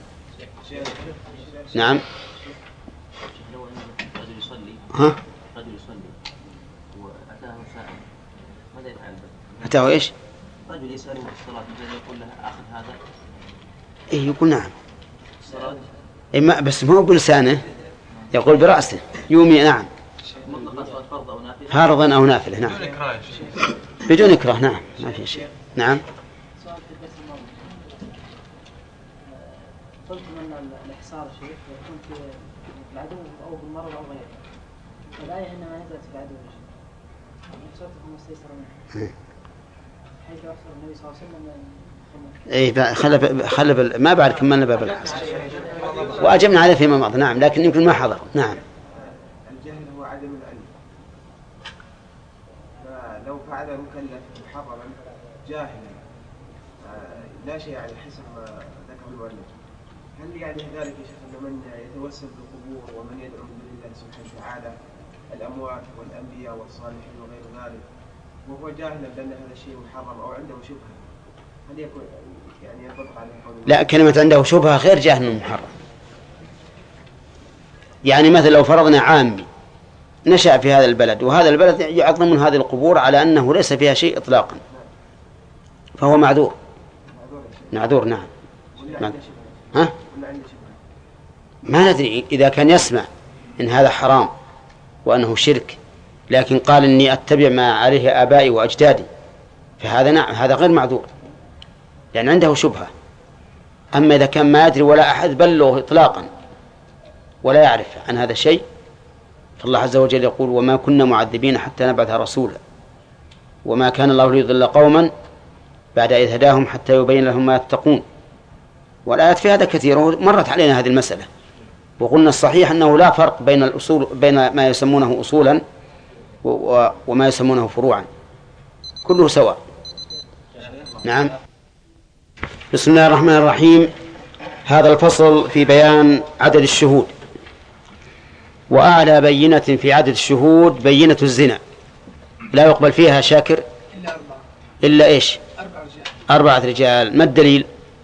Speaker 1: نعم.
Speaker 3: لو أن رجل يصلي
Speaker 1: ها؟
Speaker 3: رجل يصلي وأتاه سائل ماذا يفعل؟
Speaker 1: أتاه إيش؟
Speaker 3: رجل يسأله في الصلاة مثلا يقول له أخذ هذا؟
Speaker 1: إيه يقول نعم.
Speaker 3: الصلاة
Speaker 1: إيه ما بس ما هو بلسانه، يقول برأسه يومي نعم.
Speaker 3: مطلقا صلاة فرض أو نافلة؟
Speaker 1: فرضا أو نافلة نعم. بدون إكراه نعم ما في شيء. نعم.
Speaker 6: قلت أن الإحصار شيء يكون في العدو أو بالمرض أو غيره، والآية إنما نزلت في العدو شيء نفسهم استيسر منه حيث أخبر النبي صلى الله عليه وسلم.
Speaker 1: إيه خلف خلف ما بعد كملنا باب الحصر وأجبنا عليه فيما مضى. نعم لكن يمكن ما حضر. نعم.
Speaker 7: الجهل هو عدم العلم، فلو فعل مكلف محرما جاهلا لا شيء على حسب ما ذكر المؤلف، هل يعني ذلك يا شيخ أن من يتوسل بالقبور ومن يدعو من دون الله سبحانه وتعالى الأموات والأنبياء والصالحين وغير ذلك وهو جاهلا بأن هذا الشيء محرم أو عنده شبهة، هل يكون يعني ينطبق عليه قول الله؟
Speaker 1: لا، كلمة عنده شبهة غير جاهل محرم. يعني مثل لو فرضنا عامي نشأ في هذا البلد وهذا البلد يعظم من هذه القبور على أنه ليس فيها شيء إطلاقا فهو معذور. معذور نعم. ها؟ ما ندري إذا كان يسمع إن هذا حرام وأنه شرك لكن قال إني أتبع ما عليه آبائي وأجدادي فهذا نعم هذا غير معذور لأن عنده شبهة. أما إذا كان ما يدري ولا أحد بلغه إطلاقا ولا يعرف عن هذا الشيء فالله عز وجل يقول وما كنا معذبين حتى نبعث رسولا وما كان الله ليضل قوما بعد إذ هداهم حتى يبين لهم ما يتقون. والآيات في هذا كثير مرت علينا هذه المسألة وقلنا الصحيح أنه لا فرق بين الأصول بين ما يسمونه أصولا وما يسمونه فروعا كله سواء. نعم. بسم الله الرحمن الرحيم. هذا الفصل في بيان عدد الشهود. وأعلى بينة في عدد الشهود بينة الزنا لا يقبل فيها شاكر
Speaker 6: إلا أربعة.
Speaker 1: إلا إيش؟
Speaker 6: أربعة رجال.
Speaker 1: أربعة رجال. ما الدليل؟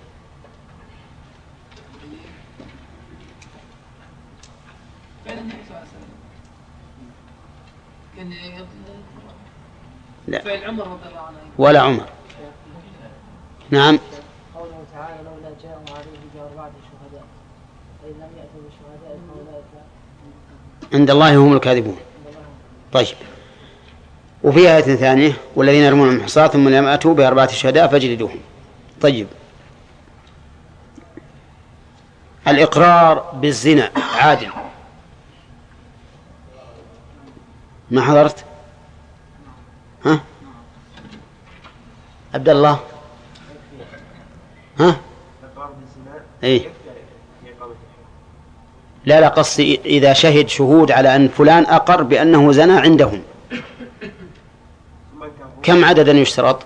Speaker 1: لا. ولا عمر. نعم.
Speaker 6: قوله تعالى لولا جاءوا عليه بأربعة شهداء فإن لم يأتوا بالشهداء فأولئك
Speaker 1: عند الله هم الكاذبون. طيب. وفي آية ثانية والذين يرمون المحصنات ثم لم يأتوا بأربعة شهداء فاجلدوهم. طيب. الإقرار بالزنا عادل. ما حضرت؟ ها؟ عبد الله؟ ها؟ إيه؟ لا لا قصدي إذا شهد شهود على أن فلان أقر بأنه زنا عندهم كم عددا يشترط؟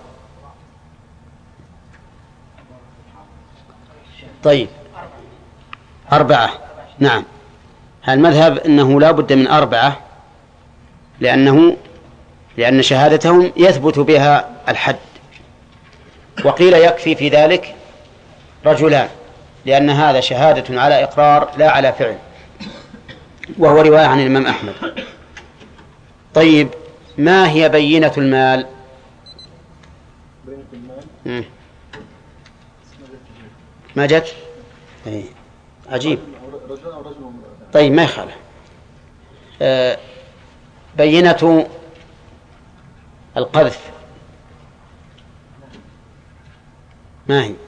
Speaker 1: طيب أربعة. نعم. المذهب أنه لا بد من أربعة لأنه لأن شهادتهم يثبت بها الحد. وقيل يكفي في ذلك رجلان لأن هذا شهادة على إقرار لا على فعل وهو رواية عن الإمام أحمد. طيب ما هي بينة المال؟ مم. ما جت؟ أي. عجيب. طيب ما يخالف. آه بينة القذف ما هي؟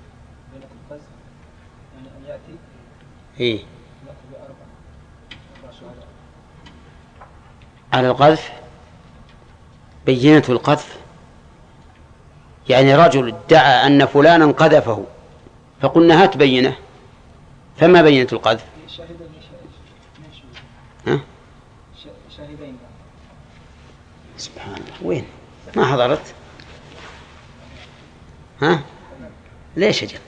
Speaker 1: إيه؟ على القذف بينة القذف يعني رجل ادعى أن فلانا قذفه فقلنا هات بينه فما بينة القذف؟ ها؟
Speaker 6: شاهدين.
Speaker 1: سبحان الله وين ما حضرت؟ ها؟ ليش أجل؟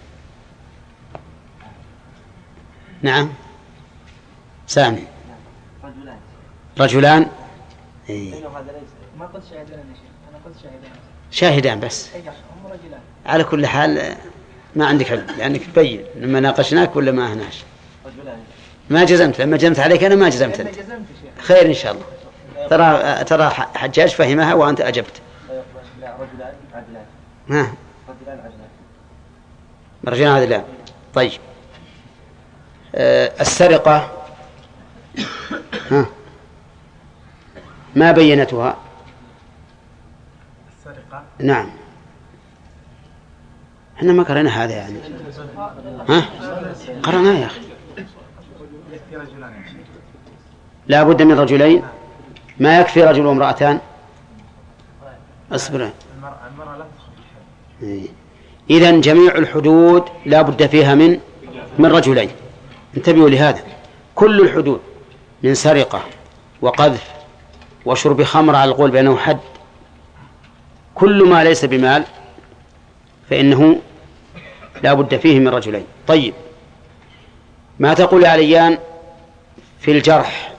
Speaker 1: نعم سامي.
Speaker 3: رجلان.
Speaker 1: رجلان. إيه.
Speaker 6: ما قلت شاهدان يا شيخ أنا قلت شاهدان.
Speaker 1: شاهدان بس.
Speaker 6: هم رجلان.
Speaker 1: على كل حال ما عندك علم لأنك تبين لما ناقشناك ولا ما هناش ما جزمت. لما جزمت عليك أنا ما جزمت أنت. خير إن شاء الله. ترى ترى حجاج فهمها وأنت أجبت.
Speaker 3: رجلان عدلان.
Speaker 1: ها
Speaker 3: رجلان عدلان.
Speaker 1: رجلان عدلان. طيب أه السرقة ها ما بينتها؟
Speaker 7: السرقة
Speaker 1: نعم احنا ما قرأنا هذا يعني. ها قرأنا يا أخي. لا بد من رجلين. ما يكفي رجل وامرأتان. اصبر.
Speaker 7: المرأة لا تدخل.
Speaker 1: إذن جميع الحدود لا بد فيها من من رجلين. انتبهوا لهذا. كل الحدود من سرقة وقذف وشرب خمر على القول بأنه حد، كل ما ليس بمال فإنه لا بد فيه من رجلين. طيب ما تقول يا عليان في الجرح؟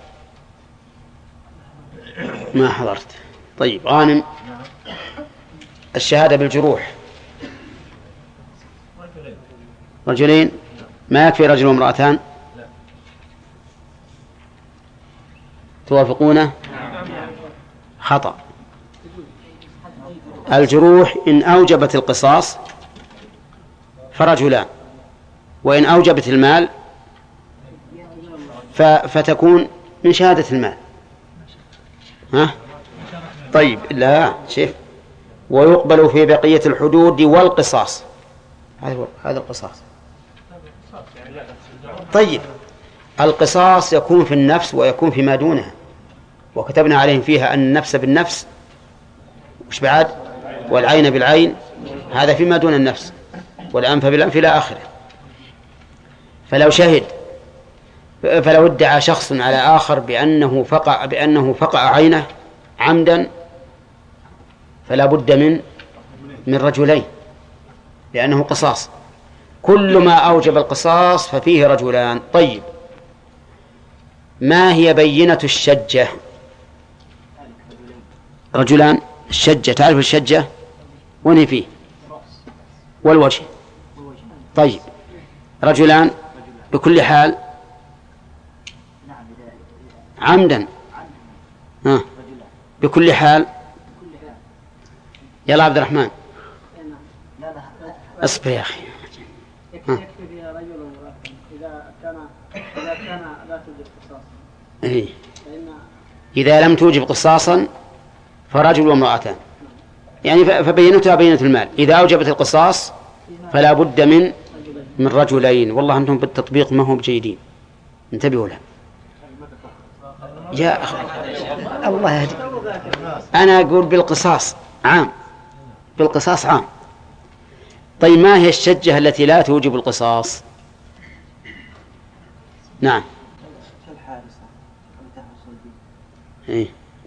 Speaker 1: ما حضرت. طيب غانم الشهادة بالجروح رجلين. ما يكفي رجل وامرأتان؟ توافقونه؟ خطأ. الجروح إن أوجبت القصاص فرجلان، وإن أوجبت المال فتكون من شهادة المال. ها؟ طيب لا شيء. ويقبل في بقية الحدود والقصاص. هذا هذا القصاص. طيب القصاص يكون في النفس ويكون فيما دونها، وكتبنا عليهم فيها أن النفس بالنفس وش بعد والعين بالعين، هذا فيما دون النفس، والأنف بالأنف إلى آخره. فلو شهد فلو ادعى شخص على آخر بأنه فقع بأنه فقع عينه عمدا فلا بد من من رجلين لأنه قصاص. كل ما أوجب القصاص ففيه رجلان. طيب ما هي بينة الشجة؟ رجلان. الشجة تعرف الشجة وين فيه؟ والوجه. طيب رجلان بكل حال عمدا ها بكل حال. يلا عبد الرحمن اصبر يا أخي.
Speaker 6: يكفي فيها رجل وامرأة إذا كان إذا كان لا توجب قصاص.
Speaker 1: إيه. إذا لم توجب قصاصا فرجل وامرأتان، يعني فبينتها بينة المال. إذا أوجبت القصاص فلا بد من من رجلين. والله أنتم بالتطبيق ما هم جيدين، انتبهوا له يا أخي. الله يهدي. أنا أقول بالقصاص عام، بالقصاص عام. طيب ما هي الشجة التي لا توجب القصاص؟ نعم إيه.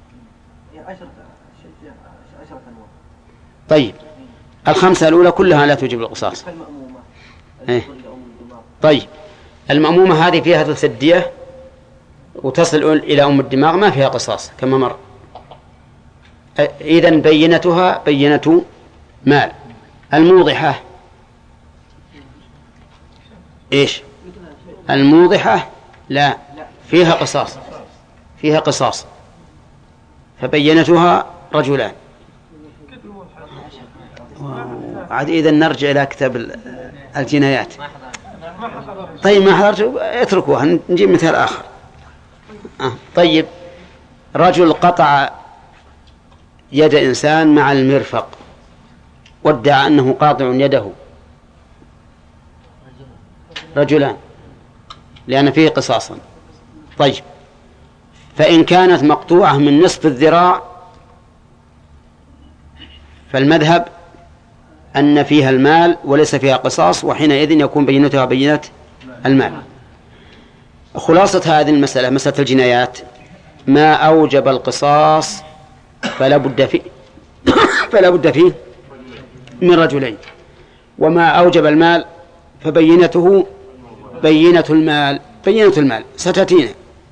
Speaker 1: طيب الخمسة الأولى كلها لا توجب القصاص. إيه. طيب المأمومة هذه فيها ثلث الدية وتصل إلى أم الدماغ ما فيها قصاص كما مر. إذن بينتها بينة مال. الموضحة إيش؟ الموضحة لا فيها قصاص، فيها قصاص فبينتها رجلان. عاد إذن نرجع إلى كتاب الجنايات. طيب ما حضرت اتركوها نجيب مثال آخر. آه. طيب رجل قطع يد إنسان مع المرفق وادعى أنه قاطع يده. رجلان لأن فيه قصاصا. طيب فإن كانت مقطوعة من نصف الذراع فالمذهب أن فيها المال وليس فيها قصاص، وحينئذ يكون بينتها بينة المال. خلاصة هذه المسألة مسألة الجنايات ما أوجب القصاص فلا بد فيه فلا بد فيه من رجلين، وما أوجب المال فبينته بينة المال. بينة المال ستأتينا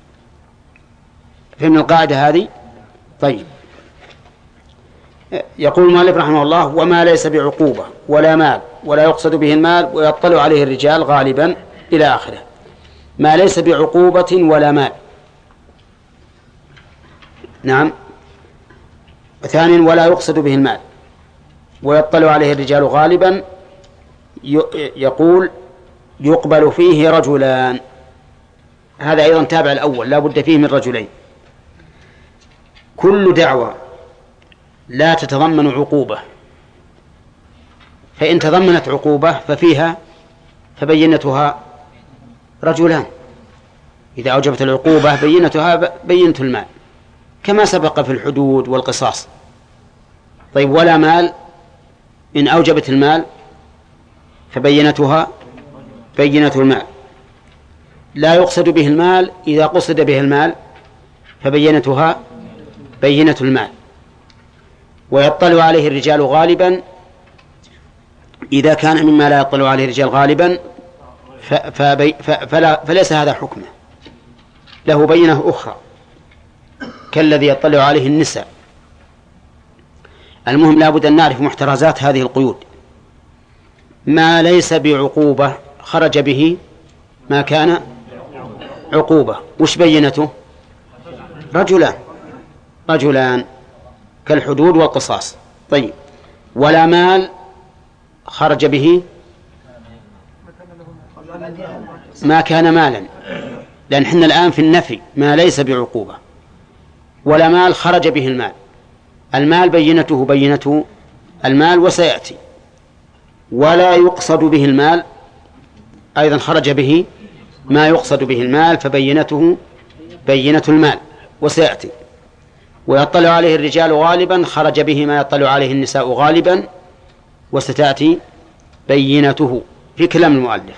Speaker 1: فهمنا القاعدة هذه. طيب يقول المؤلف رحمه الله وما ليس بعقوبة ولا مال ولا يقصد به المال ويطلع عليه الرجال غالبا إلى آخره. ما ليس بعقوبة ولا مال. نعم. ثانيا ولا يقصد به المال ويطلع عليه الرجال غالبا، يقول يقبل فيه رجلان. هذا أيضا تابع الأول، لا بد فيه من رجلين. كل دعوة لا تتضمن عقوبة، فإن تضمنت عقوبة ففيها فبينتها رجلان. إذا أوجبت العقوبة بينتها بينة المال كما سبق في الحدود والقصاص. طيب ولا مال، إن أوجبت المال فبينتها بينة المال. لا يقصد به المال، إذا قصد به المال فبينتها بينة المال. ويطلع عليه الرجال غالبا، إذا كان مما لا يطلع عليه الرجال غالبا فبي فلا فليس هذا حكمه، له بينة أخرى كالذي يطلع عليه النساء. المهم لا بد أن نعرف محترزات هذه القيود. ما ليس بعقوبة خرج به ما كان عقوبة، وش بينته؟ رجلان رجلان كالحدود والقصاص. طيب ولا مال خرج به ما كان مالا، لأن حنا الآن في النفي ما ليس بعقوبة. ولا مال خرج به المال، المال بينته بينته المال وسيأتي. ولا يقصد به المال أيضا خرج به ما يقصد به المال فبينته بينة المال وسيأتي. ويطلع عليه الرجال غالبا خرج به ما يطلع عليه النساء غالبا وستأتي بينته في كلام المؤلف.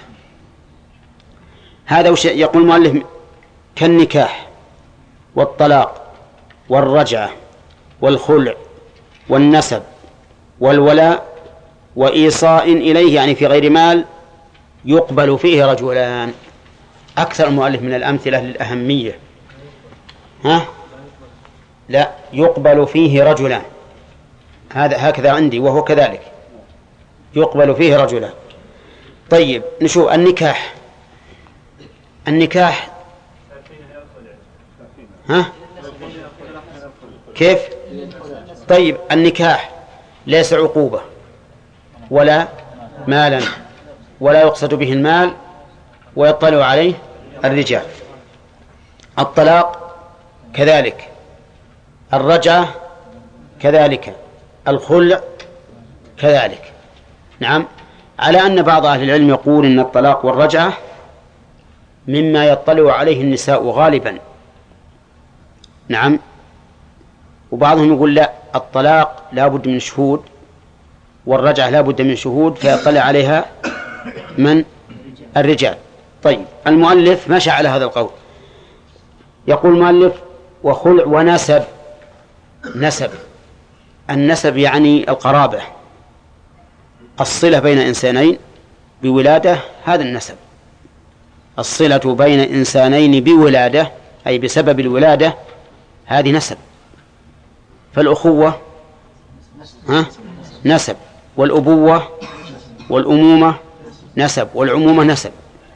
Speaker 1: هذا وش يقول المؤلف؟ كالنكاح والطلاق والرجعة والخلع والنسب والولاء وإيصاء إليه، يعني في غير مال، يقبل فيه رجلان. أكثر المؤلف من الأمثلة للأهمية. ها؟ لا، يقبل فيه رجلان، هذا هكذا عندي وهو كذلك، يقبل فيه رجلان. طيب نشوف النكاح. النكاح ها كيف؟ طيب النكاح ليس عقوبة ولا مالا ولا يقصد به المال ويطلع عليه الرجال. الطلاق كذلك، الرجعة كذلك، الخلع كذلك. نعم، على أن بعض أهل العلم يقول إن الطلاق والرجعة مما يطلع عليه النساء غالبا. نعم. وبعضهم يقول لا، الطلاق لا بد من شهود والرجعة لا بد من شهود فيطلع عليها من الرجال. طيب المؤلف مشى على هذا القول. يقول المؤلف وخلع ونسب. نسب، النسب يعني القرابة، الصلة بين إنسانين بولادة، هذا النسب. الصلة بين إنسانين بولادة أي بسبب الولادة، هذه نسب. فالأخوة ها؟ نسب، والأبوة والأمومة نسب، والعمومة نسب.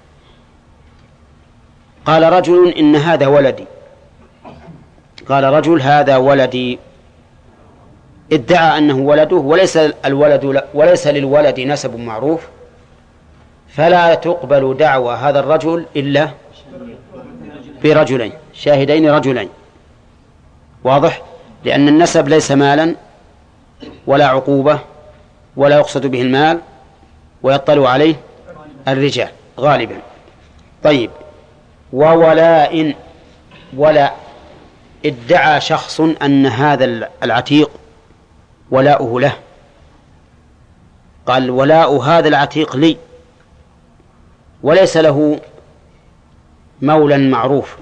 Speaker 1: قال رجل إن هذا ولدي، قال رجل هذا ولدي، ادعى أنه ولده وليس الولد وليس للولد نسب معروف، فلا تقبل دعوى هذا الرجل إلا برجلين شاهدين رجلين. واضح؟ لأن النسب ليس مالا ولا عقوبة ولا يقصد به المال ويطلع عليه الرجال غالبا. طيب وولاء، ولا ادعى شخص أن هذا العتيق ولاؤه له، قال ولاء هذا العتيق لي، وليس له مولا معروف.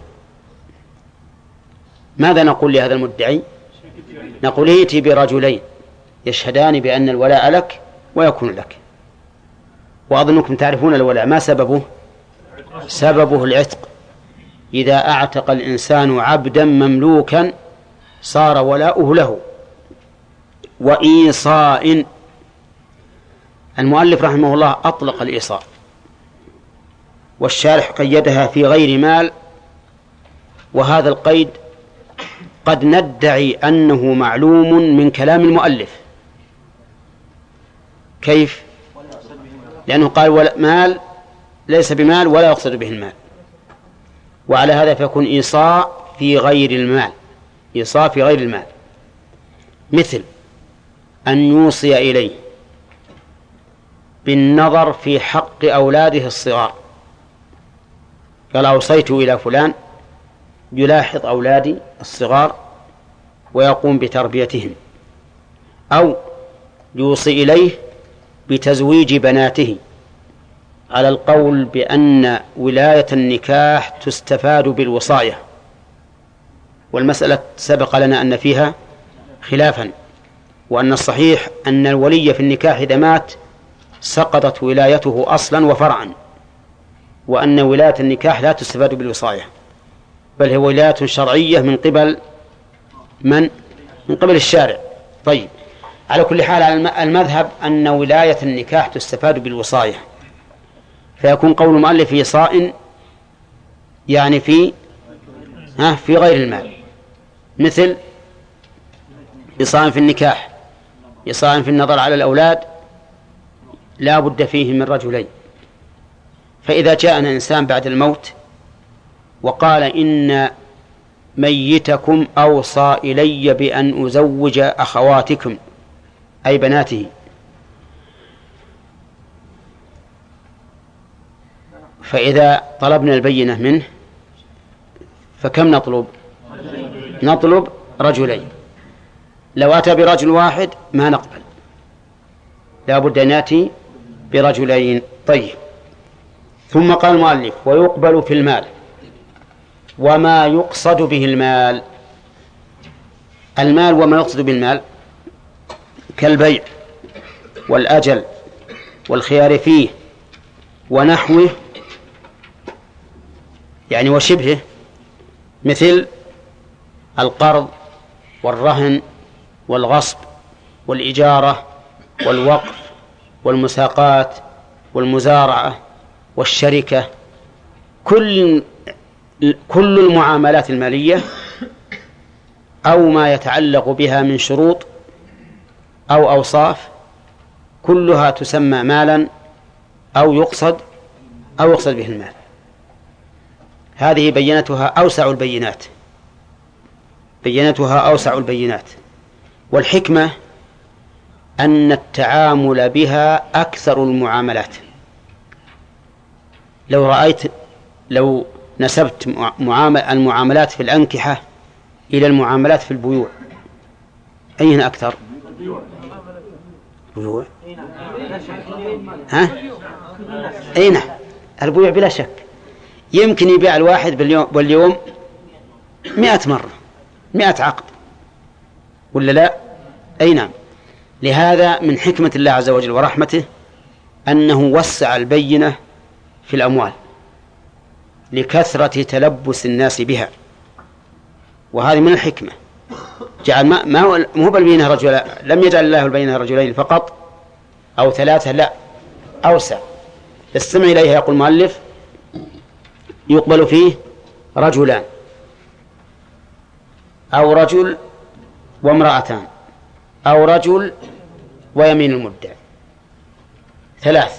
Speaker 1: ماذا نقول لهذا المدعي؟ نقول ائتي برجلين يشهدان بأن الولاء لك ويكون لك. وأظنكم تعرفون الولاء، ما سببه؟ سببه العتق. إذا أعتق الإنسان عبدا مملوكا صار ولاؤه له. وإيصاء، المؤلف رحمه الله أطلق الإيصاء، والشارح قيدها في غير مال، وهذا القيد قد ندعي أنه معلوم من كلام المؤلف. كيف؟ لأنه قال مال ليس بمال ولا يقصد به المال، وعلى هذا فيكون إيصاء في غير المال، إيصاء في غير المال، مثل أن يوصي إليه بالنظر في حق أولاده الصغار، قال أوصيت إلى فلان يلاحظ أولادي الصغار ويقوم بتربيتهم، أو يوصي إليه بتزويج بناته، على القول بأن ولاية النكاح تستفاد بالوصاية، والمسألة سبق لنا أن فيها خلافا، وأن الصحيح أن الولي في النكاح إذا مات سقطت ولايته أصلا وفرعا، وأن ولاية النكاح لا تستفاد بالوصاية، بل هي ولاية شرعية من قبل من؟ من قبل الشارع. طيب، على كل حال المذهب أن ولاية النكاح تستفاد بالوصاية، فيكون قول المؤلف إيصاء يعني في ها في غير المال، مثل إيصاء في النكاح، إيصاء في النظر على الأولاد لا بد فيه من رجلين. فإذا جاءنا إنسان بعد الموت وقال إن ميتكم أوصى إلي بأن أزوج أخواتكم أي بناته، فإذا طلبنا البينة منه فكم نطلب؟ نطلب رجلين. لو أتى برجل واحد ما نقبل، لا بد أن يأتي برجلين. طيب، ثم قال المؤلف ويقبل في المال وما يقصد به المال. المال وما يقصد بالمال كالبيع والأجل والخيار فيه ونحوه يعني وشبهه، مثل القرض والرهن والغصب والإجارة والوقف والمساقات والمزارعة والشركة، كل كل المعاملات المالية أو ما يتعلق بها من شروط أو أوصاف كلها تسمى مالا أو يقصد أو يقصد به المال. هذه بينتها أوسع البينات، بينتها أوسع البينات، والحكمة أن التعامل بها أكثر المعاملات. لو رأيت لو نسبت معامل المعاملات في الأنكحة إلى المعاملات في البيوع أين أكثر؟ بيوع. ها؟ أين؟ البيوع بلا شك. يمكن يبيع الواحد باليوم واليوم مئة مرة، مئة عقد، ولا لا؟ أي نعم. لهذا من حكمة الله عز وجل ورحمته أنه وسع البينة في الأموال لكثرة تلبس الناس بها، وهذه من الحكمة. جعل ما ما هو مو بالبينة رجلا، لم يجعل الله البينة رجلين فقط أو ثلاثة، لا، أوسع. استمع إليها. يقول المؤلف يقبل فيه رجلان أو رجل وامرأتان أو رجل ويمين المدعي. ثلاث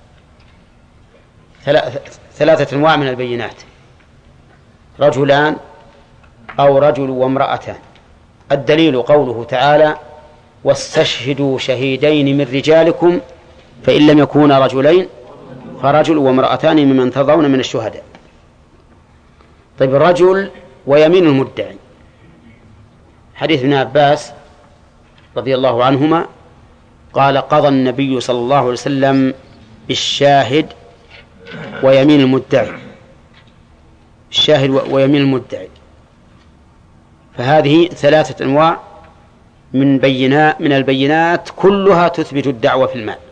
Speaker 1: ثلاثة أنواع من البينات: رجلان أو رجل وامرأتان. الدليل قوله تعالى: واستشهدوا شهيدين من رجالكم فإن لم يكونا رجلين فرجل وامرأتان ممن ترضون من الشهداء. طيب، الرجل ويمين المدعي، حديث ابن عباس رضي الله عنهما قال: قضى النبي صلى الله عليه وسلم بالشاهد ويمين المدعي، الشاهد ويمين المدعي. فهذه ثلاثة أنواع من بينات من البينات كلها تثبت الدعوة في المال.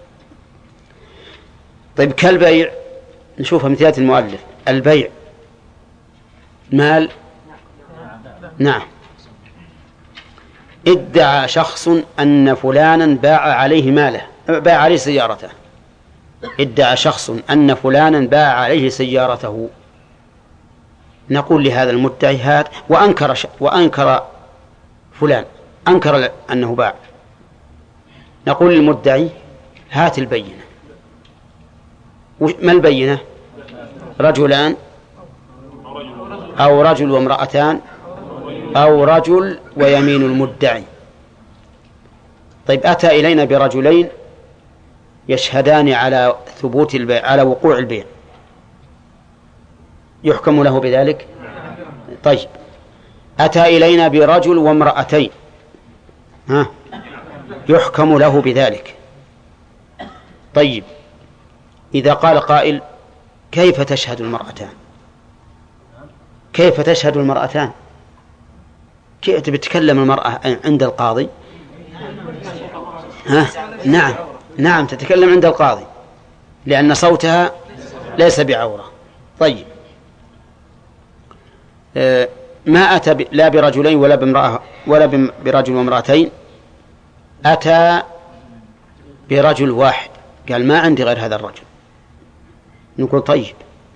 Speaker 1: طيب، كالبيع نشوف مثالات المؤلف. البيع مال؟ نعم. ادعى شخص أن فلانا باع عليه ماله باع عليه سيارته، ادعى شخص أن فلانا باع عليه سيارته، نقول لهذا المدعي هات، وأنكر ش... وأنكر فلان أنكر أنه باع، نقول للمدعي هات البينة. ما البينة؟ رجلان أو رجل وامرأتان أو رجل ويمين المدعي. طيب أتى إلينا برجلين يشهدان على ثبوت البيع، على وقوع البيع، يحكم له بذلك؟ طيب أتى إلينا برجل وامرأتين، ها يحكم له بذلك. طيب إذا قال قائل كيف تشهد المرأتان؟ كيف تشهد المرأتان؟ كيف تتكلم المرأة عند القاضي؟ ها؟ نعم نعم تتكلم عند القاضي لأن صوتها ليس بعورة. طيب ما أتى لا برجلين ولا بامرأة ولا برجل وامرأتين، أتى برجل واحد، قال ما عندي غير هذا الرجل. نقول طيب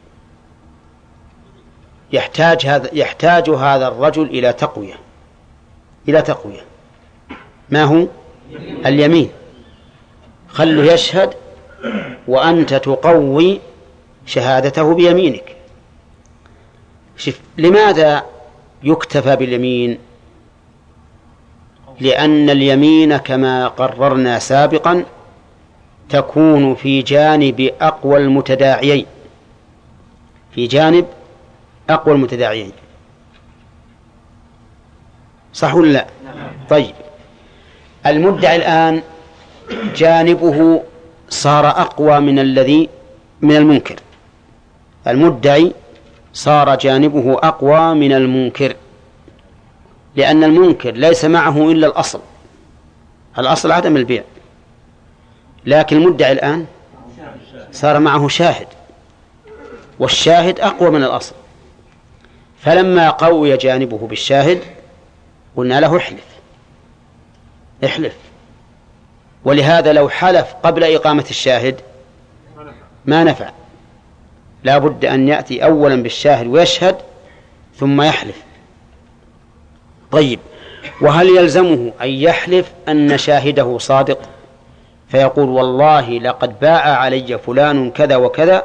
Speaker 1: يحتاج هذا يحتاج هذا الرجل إلى تقوية، إلى تقوية. ما هو؟ اليمين. خله يشهد وأنت تقوي شهادته بيمينك. شف لماذا يكتفى باليمين؟ لأن اليمين كما قررنا سابقا تكون في جانب أقوى المتداعيين، في جانب أقوى المتداعيين، صح ولا لا؟ طيب المدعي الآن جانبه صار أقوى من الذي من المنكر، المدعي صار جانبه أقوى من المنكر، لأن المنكر ليس معه إلا الأصل، الأصل عدم البيع، لكن المدعي الآن صار معه شاهد، والشاهد أقوى من الأصل، فلما قوي جانبه بالشاهد قلنا له احلف احلف. ولهذا لو حلف قبل إقامة الشاهد ما نفع، لا بد أن يأتي أولا بالشاهد ويشهد ثم يحلف. طيب وهل يلزمه أن يحلف أن شاهده صادق فيقول والله لقد باع علي فلان كذا وكذا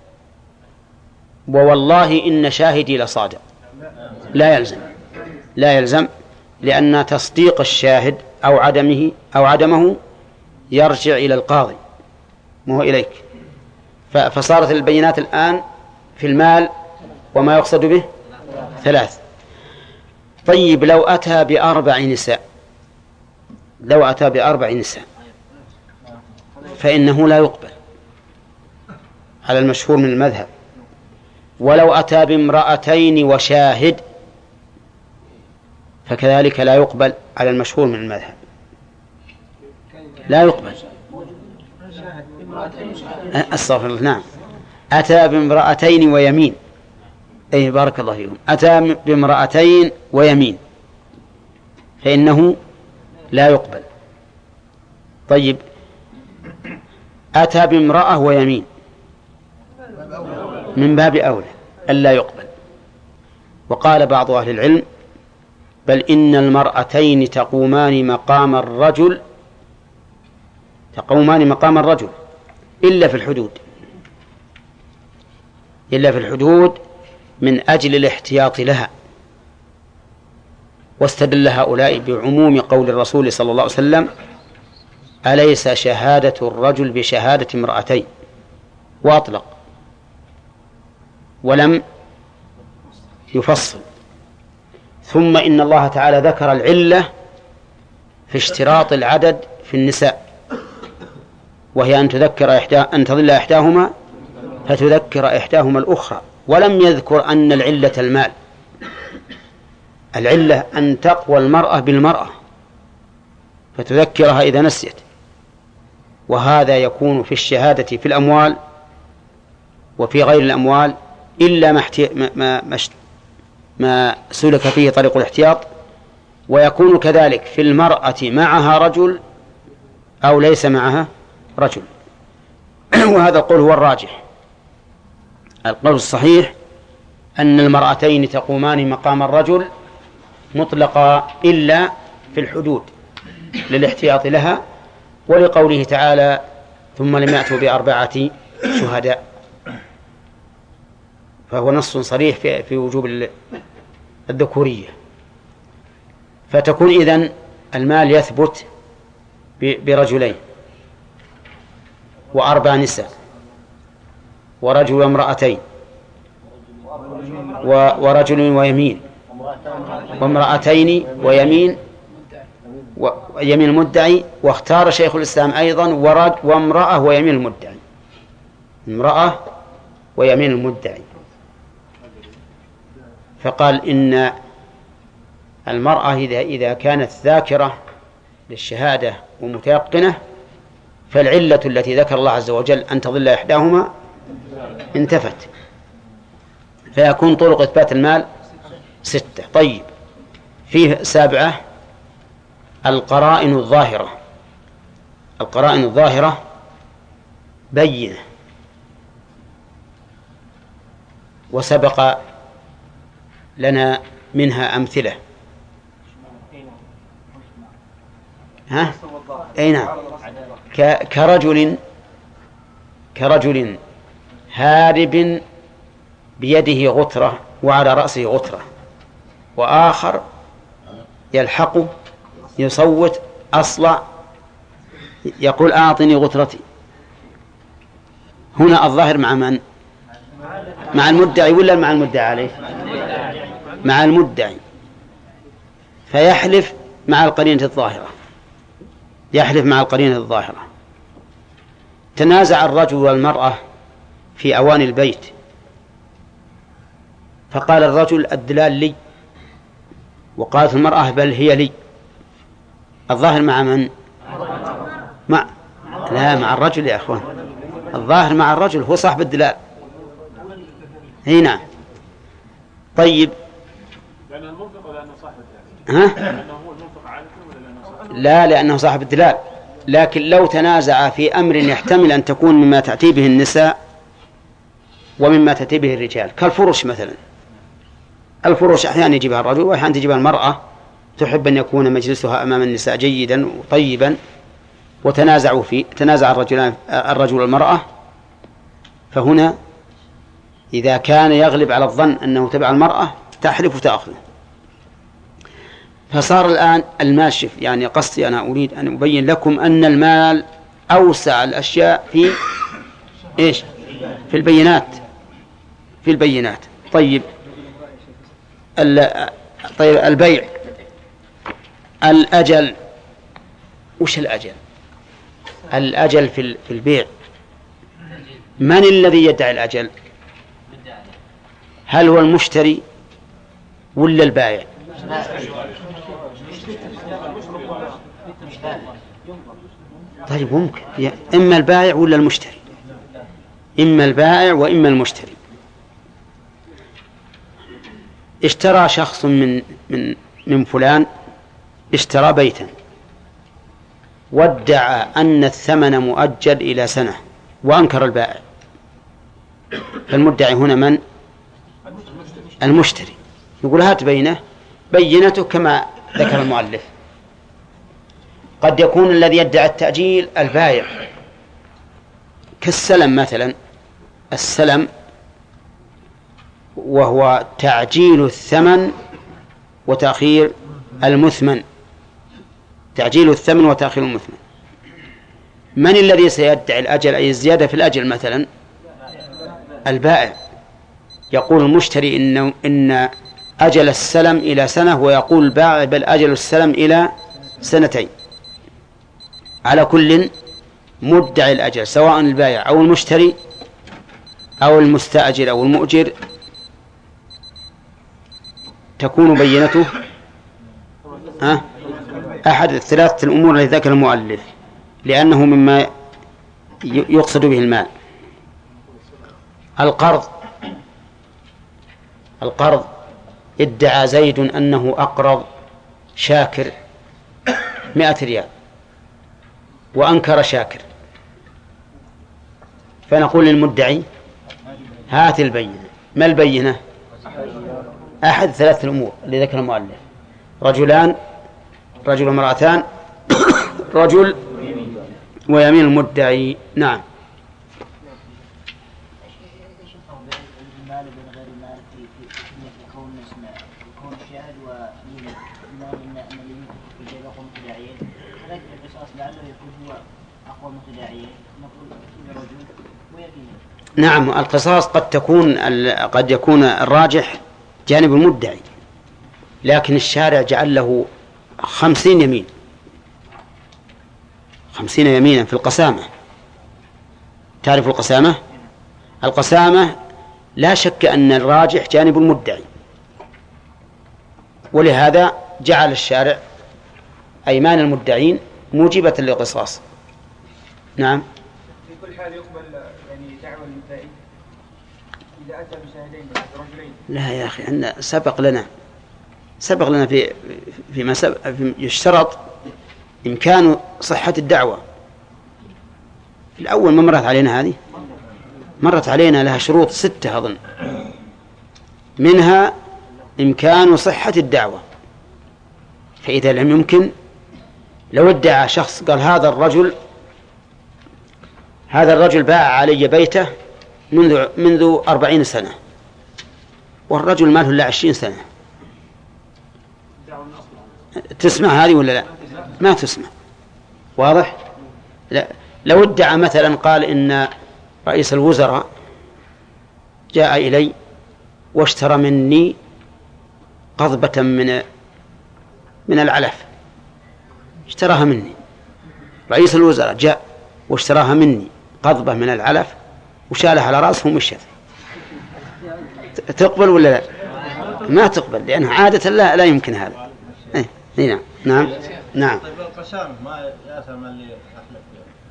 Speaker 1: ووالله إن شاهدي لصادق؟ لا يلزم، لا يلزم، لأن تصديق الشاهد أو عدمه أو عدمه يرجع إلى القاضي مو إليك. فصارت البينات الآن في المال وما يقصد به ثلاث. طيب لو أتى بأربع نساء، لو أتى بأربع نساء فإنه لا يقبل على المشهور من المذهب. ولو أتى بامرأتين وشاهد فكذلك لا يقبل على المشهور من المذهب، لا يقبل. استغفر الله. نعم أتى بامرأتين ويمين، أي بارك الله فيكم، أتى بامرأتين ويمين فإنه لا يقبل. طيب أتى بامرأة ويمين من باب أولى ألا يقبل. وقال بعض أهل العلم بل إن المرأتين تقومان مقام الرجل، تقومان مقام الرجل إلا في الحدود، إلا في الحدود من أجل الاحتياط لها. واستدل هؤلاء بعموم قول الرسول صلى الله عليه وسلم أليس شهادة الرجل بشهادة امرأتين، وأطلق ولم يفصل. ثم إن الله تعالى ذكر العلة في اشتراط العدد في النساء، وهي أن تذكر إحدى أن تضل إحداهما فتذكر إحداهما الأخرى، ولم يذكر أن العلة المال. العلة أن تقوى المرأة بالمرأة فتذكرها إذا نسيت. وهذا يكون في الشهادة في الأموال وفي غير الأموال إلا ما, ما, ما, ما سلك فيه طريق الاحتياط، ويكون كذلك في المرأة معها رجل أو ليس معها رجل. وهذا القول هو الراجح. القول الصحيح أن المرأتين تقومان مقام الرجل مطلقا إلا في الحدود للاحتياط لها، ولقوله تعالى ثم لم يأتوا بأربعة شهداء، فهو نص صريح في, في وجوب الذكورية. فتكون إذن المال يثبت برجلين وأربع نساء ورجل وامرأتين ورجل ويمين وامرأتين ويمين ويمين المدعي. واختار شيخ الإسلام أيضا وامرأة ويمين المدعي، امرأة ويمين المدعي، فقال إن المرأة إذا إذا كانت ذاكرة للشهادة ومتيقنة فالعلة التي ذكر الله عز وجل أن تضل إحداهما انتفت، فيكون طرق إثبات المال ستة. طيب، فيه سابعة القرائن الظاهرة. القرائن الظاهرة بينة، وسبق لنا منها أمثلة. ها؟ أي نعم، كرجل كرجل هارب بيده غترة وعلى رأسه غترة، وآخر يلحقه يصوت أصلع يقول أعطني غترتي. هنا الظاهر مع من؟ مع المدعي ولا مع المدعي عليه؟ مع المدعي، فيحلف مع القرينة الظاهرة، يحلف مع القرينة الظاهرة. تنازع الرجل والمرأة في أواني البيت، فقال الرجل الدلال لي، وقالت المرأة بل هي لي. الظاهر مع من؟ مع لا مع الرجل يا أخوان، الظاهر مع الرجل، هو صاحب الدلال. هنا طيب،
Speaker 8: لأنه المنفق ولا أنه صاحب
Speaker 1: الدلال؟ ها؟
Speaker 8: لأنه هو المنفق عادة ولا لأنه صاحب؟
Speaker 1: لا، لأنه صاحب الدلال. لكن لو تنازع في أمر يحتمل أن تكون مما تأتي به النساء ومما تأتي به الرجال، كالفرش مثلا. الفرش أحيانا يجيبها الرجل وأحيانا تجيبها المرأة، تحب أن يكون مجلسها أمام النساء جيدا وطيبا، وتنازعوا فيه، تنازع الرجل الرجل والمرأة، فهنا إذا كان يغلب على الظن أنه تبع المرأة تحلف وتأخذ. فصار الآن المال شف، يعني قصدي أنا أريد أن أبين لكم أن المال أوسع الأشياء في إيش؟ في البينات، في البينات. طيب طيب البيع، الأجل. وش الأجل؟ الأجل في البيع، من الذي يدعي الأجل؟ هل هو المشتري ولا البائع؟ طيب ممكن إما البائع ولا المشتري، إما البائع وإما المشتري. اشترى شخص من من من فلان، اشترى بيتا وادعى أن الثمن مؤجل إلى سنة وأنكر البائع، فالمدعي هنا من؟ المشتري. يقول هات بينه بينته كما ذكر المؤلف. قد يكون الذي يدعي التأجيل البائع، كالسلم مثلا. السلم وهو تعجيل الثمن وتأخير المثمن، تعجيل الثمن وتأخير المثمن. من الذي سيدعي الأجل أي الزيادة في الأجل مثلا؟ البائع. يقول المشتري إن إن أجل السلم إلى سنة، ويقول البائع بل أجل السلم إلى سنتين. على كل مدعي الأجل سواء البائع أو المشتري أو المستأجر أو المؤجر تكون بينته ها أحد الثلاثة الأمور التي ذكر المؤلف، لأنه مما يقصد به المال. القرض، القرض ادعى زيد أنه أقرض شاكر مئة ريال وأنكر شاكر، فنقول للمدعي هات البينة. ما البينة؟ أحد ثلاثة الأمور اللي ذكر المؤلف: رجلان، رجل ومرأتان، رجل ويمين المدعي. نعم. نعم، القصاص قد تكون قد يكون الراجح جانب المدعي، لكن الشارع جعل له خمسين يمين، خمسين يمينا في القسامة. تعرف القسامة؟ القسامة لا شك أن الراجح جانب المدعي، ولهذا جعل الشارع أيمان المدعين موجبة للقصاص. نعم.
Speaker 7: في كل حال يقبل يعني دعوى المدعي إذا أتى بشاهدين رجلين.
Speaker 1: لا يا أخي، أن سبق لنا سبق لنا في فيما سبق في يشترط إمكان صحة الدعوة. الأول ما مرت علينا هذه، مرت علينا لها شروط ستة أظن، منها إمكان صحة الدعوة. فإذا لم يمكن، لو ادعى شخص قال هذا الرجل هذا الرجل باع علي بيته منذ منذ أربعين سنة، والرجل ما له إلا عشرين سنة، تسمع هذه ولا لا؟ ما تسمع. واضح؟ لا. لو ادعى مثلا قال إن رئيس الوزراء جاء إلي واشترى مني قضبة من من العلف، اشتراها مني، رئيس الوزراء جاء واشتراها مني قضبة من العلف وشالها على رأسه ومشت، تقبل ولا لا؟ ما تقبل، لأنها عادة لا لا يمكن هذا. إيه نعم نعم نعم.
Speaker 9: طيب القسام ما يأثم اللي أحلف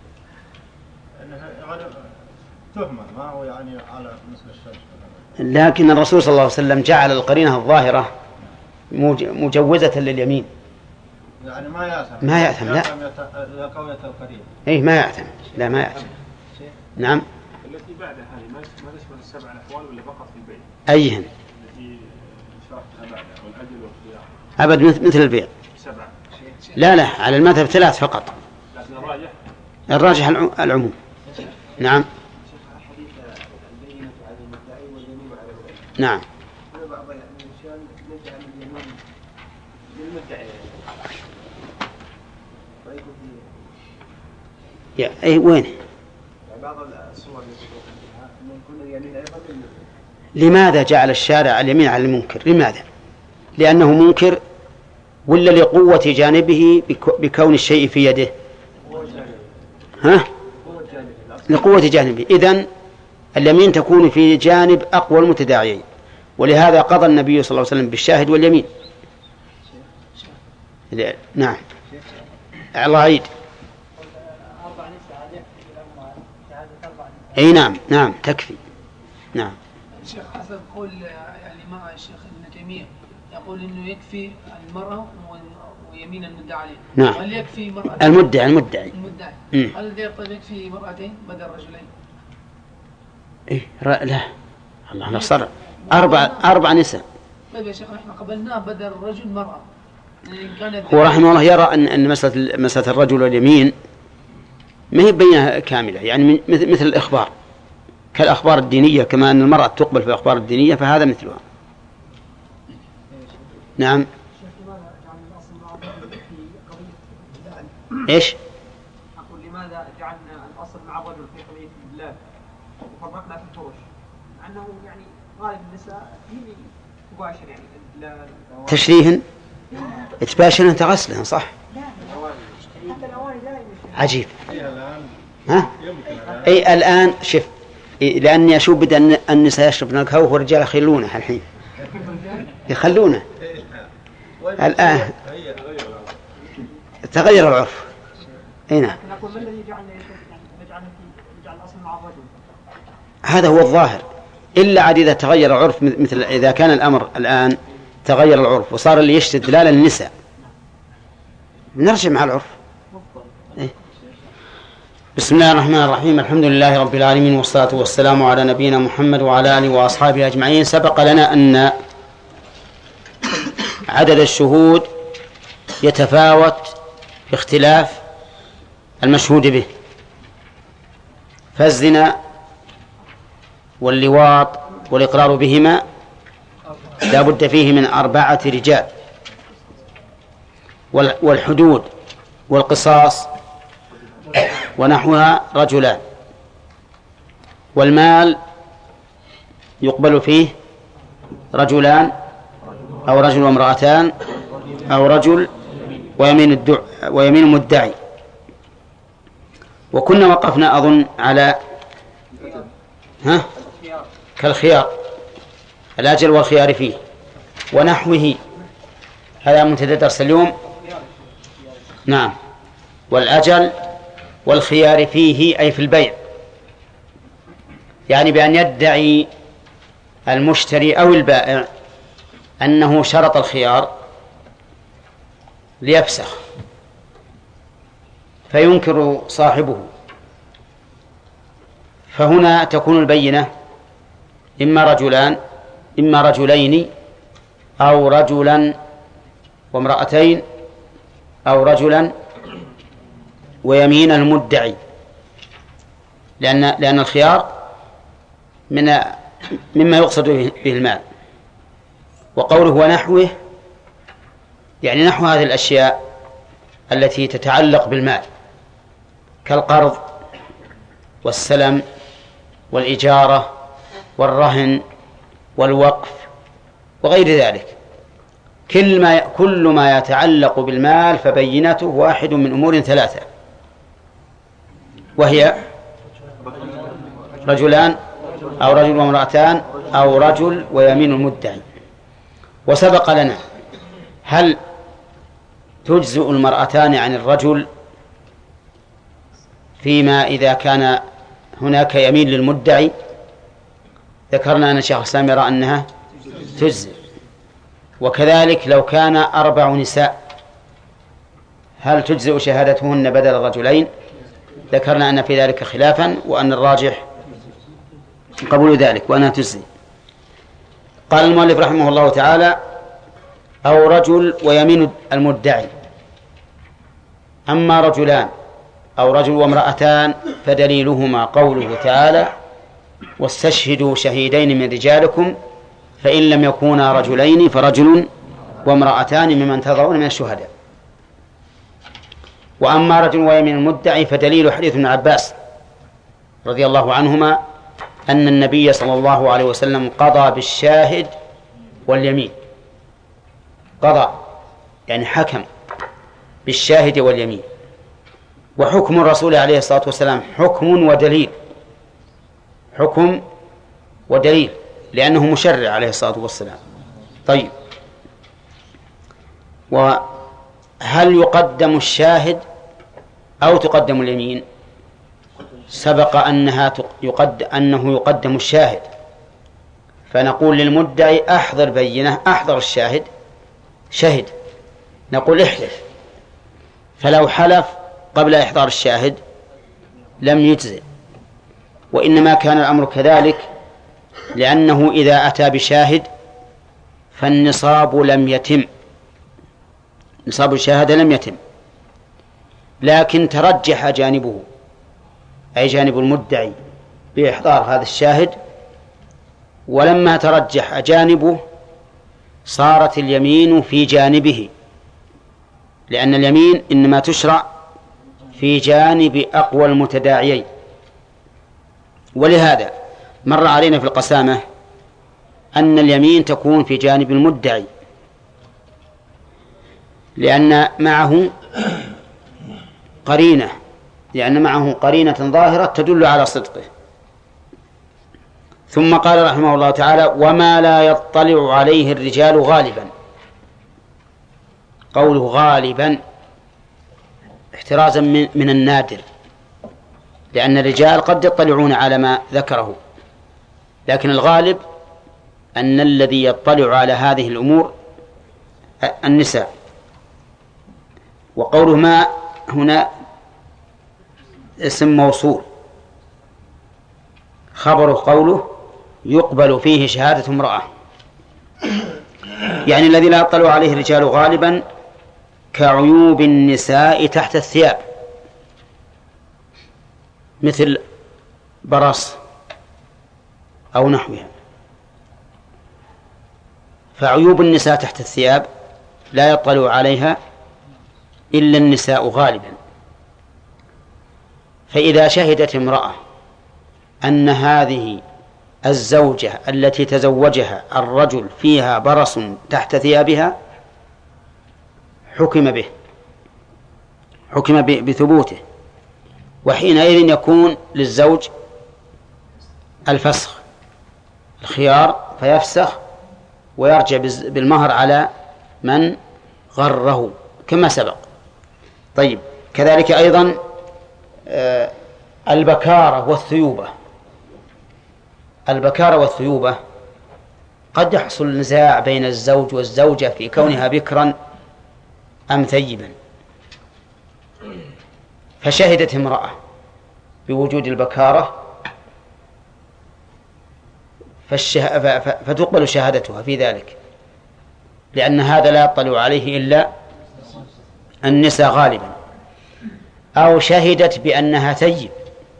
Speaker 9: يعني تهمة، ما هو يعني على مثل الشرط.
Speaker 1: لكن الرسول صلى الله عليه وسلم جعل القرينة الظاهرة مجوزة لليمين،
Speaker 9: يعني ما يأثم
Speaker 1: ما يأثم لا
Speaker 9: إذا كونت القرينة.
Speaker 1: إيه ما يأثم، لا ما يأثم. نعم.
Speaker 8: التي بعدها هذه ما ما تشمل السبع الأحوال ولا فقط في البيع؟
Speaker 1: أيهن؟
Speaker 8: التي شرطها بعدها والأجل والخيار.
Speaker 1: أبد مثل البيع.
Speaker 8: سبعة.
Speaker 1: لا لا، على المذهب ثلاث فقط.
Speaker 8: لكن الراجح
Speaker 1: الراجح العموم. نعم. نعم. يا أي وين؟ لماذا جعل الشارع اليمين على المنكر؟ لماذا؟ لأنه منكر ولا لقوة جانبه بكون الشيء في يده؟ ها؟ لقوة جانبه. إذن اليمين تكون في جانب أقوى المتداعيين، ولهذا قضى النبي صلى الله عليه وسلم بالشاهد واليمين. نعم. الله عيد. أي نعم نعم تكفي. نعم.
Speaker 10: الشيخ حسب قول الإمام الشيخ ابن تيمية يقول إنه يكفي المرأة ويمين المدعي عليه.
Speaker 1: نعم.
Speaker 10: هل يكفي مرأة؟
Speaker 1: المدعي المدعي.
Speaker 10: المدعي. هل طيب يكفي مرأتين بدل رجلين؟
Speaker 1: إيه لا الله نصر أربع أربع نساء.
Speaker 10: طيب يا شيخ إحنا قبلناه بدل رجل مرأة.
Speaker 1: هو رحمه الله يرى أن أن مسألة مسألة الرجل واليمين ما هي بينها كاملة، يعني مثل مثل الإخبار كالأخبار الدينية، كما أن المرأة تقبل في الأخبار الدينية فهذا مثلها. نعم. إيش؟
Speaker 11: أقول لماذا جعلنا الأصل مع الرجل في قضية البلاد وفرقنا في الفروش، مع أنه يعني غالب النساء هي مباشر يعني لا
Speaker 1: تشريهن إتباشرهن تغسلهن صح؟ عجيب. ها؟ أي الآن شف لأني أشوف بدأ النساء يشربن القهوة والرجال يخلونه الحين يخلونه الآن تغير العرف. هنا هذا هو الظاهر، إلا عاد إذا تغير العرف، مثل إذا كان الأمر الآن تغير العرف وصار اللي يشتد دلالة للنساء نرجع مع العرف. إيه؟ بسم الله الرحمن الرحيم. الحمد لله رب العالمين، والصلاة والسلام على نبينا محمد وعلى آله وأصحابه أجمعين. سبق لنا أن عدد الشهود يتفاوت باختلاف المشهود به، فالزنا واللواط والإقرار بهما لا بد فيه من أربعة رجال، والحدود والقصاص ونحوها رجلان، والمال يقبل فيه رجلان أو رجل وامرأتان أو رجل ويمين الدع ويمين المدعي. وكنا وقفنا أظن على ها كالخيار، الأجل والخيار فيه ونحوه، هذا منتدى درس اليوم. نعم، والأجل والخيار فيه أي في البيع، يعني بأن يدعي المشتري أو البائع أنه شرط الخيار ليفسخ، فينكر صاحبه، فهنا تكون البينة إما رجلان إما رجلين أو رجلا وامرأتين أو رجلا ويمين المدعي، لأن لأن الخيار من مما يقصد به المال. وقوله ونحوه يعني نحو هذه الأشياء التي تتعلق بالمال، كالقرض والسلم والإجارة والرهن والوقف وغير ذلك. كل ما كل ما يتعلق بالمال فبينته واحد من أمور ثلاثة، وهي رجلان أو رجل وامرأتان أو رجل ويمين المدعي. وسبق لنا هل تجزئ المرأتان عن الرجل فيما إذا كان هناك يمين للمدعي؟ ذكرنا أن الشيخ الإسلام يرى أنها تجزئ. وكذلك لو كان أربع نساء هل تجزئ شهادتهن بدل الرجلين؟ ذكرنا أن في ذلك خلافا، وأن الراجح قبول ذلك وأنها تجزئ. قال المؤلف رحمه الله تعالى: أو رجل ويمين المدعي. أما رجلان أو رجل وامرأتان فدليلهما قوله تعالى: واستشهدوا شهيدين من رجالكم فإن لم يكونا رجلين فرجل وامرأتان ممن ترضون من الشهداء. وأما رجل ويمين المدعي فدليل حديث ابن عباس رضي الله عنهما أن النبي صلى الله عليه وسلم قضى بالشاهد واليمين. قضى يعني حكم بالشاهد واليمين. وحكم الرسول عليه الصلاة والسلام حكم ودليل، حكم ودليل، لأنه مشرع عليه الصلاة والسلام. طيب، وهل يقدم الشاهد أو تقدم اليمين؟ سبق أنها يقد أنه يقدم الشاهد، فنقول للمدعي: أحضر بينة، أحضر الشاهد، شهد، نقول احلف. فلو حلف قبل إحضار الشاهد لم يجزئ، وإنما كان الأمر كذلك لأنه إذا أتى بشاهد فالنصاب لم يتم، نصاب الشهادة لم يتم، لكن ترجح جانبه، أي جانب المدعي، بإحضار هذا الشاهد. ولما ترجح جانبه صارت اليمين في جانبه، لأن اليمين إنما تشرع في جانب أقوى المتداعيين. ولهذا مر علينا في القسامة أن اليمين تكون في جانب المدعي، لأن معه قرينة لأن معه قرينة ظاهرة تدل على صدقه. ثم قال رحمه الله تعالى: وما لا يطلع عليه الرجال غالبا. قوله غالبا احترازا من, من النادر، لأن الرجال قد يطلعون على ما ذكره، لكن الغالب أن الذي يطلع على هذه الأمور النساء. وقوله ما هنا اسم موصول خبره قوله يقبل فيه شهادة امرأة، يعني الذي لا يطلع عليه الرجال غالبا كعيوب النساء تحت الثياب، مثل برص أو نحوها. فعيوب النساء تحت الثياب لا يطلع عليها إلا النساء غالبا. فإذا شهدت امرأة أن هذه الزوجة التي تزوجها الرجل فيها برص تحت ثيابها حكم به، حكم بثبوته، وحينئذ يكون للزوج الفسخ، الخيار، فيفسخ ويرجع بالمهر على من غره كما سبق. طيب، كذلك أيضا البكارة والثيوبة. البكارة والثيوبة قد يحصل نزاع بين الزوج والزوجة في كونها بكرا أم ثيبا، فشهدت امرأة بوجود البكارة فالشه... فتقبل شهادتها في ذلك، لأن هذا لا يطلع عليه إلا النساء غالبا. أو شهدت بأنها ثيب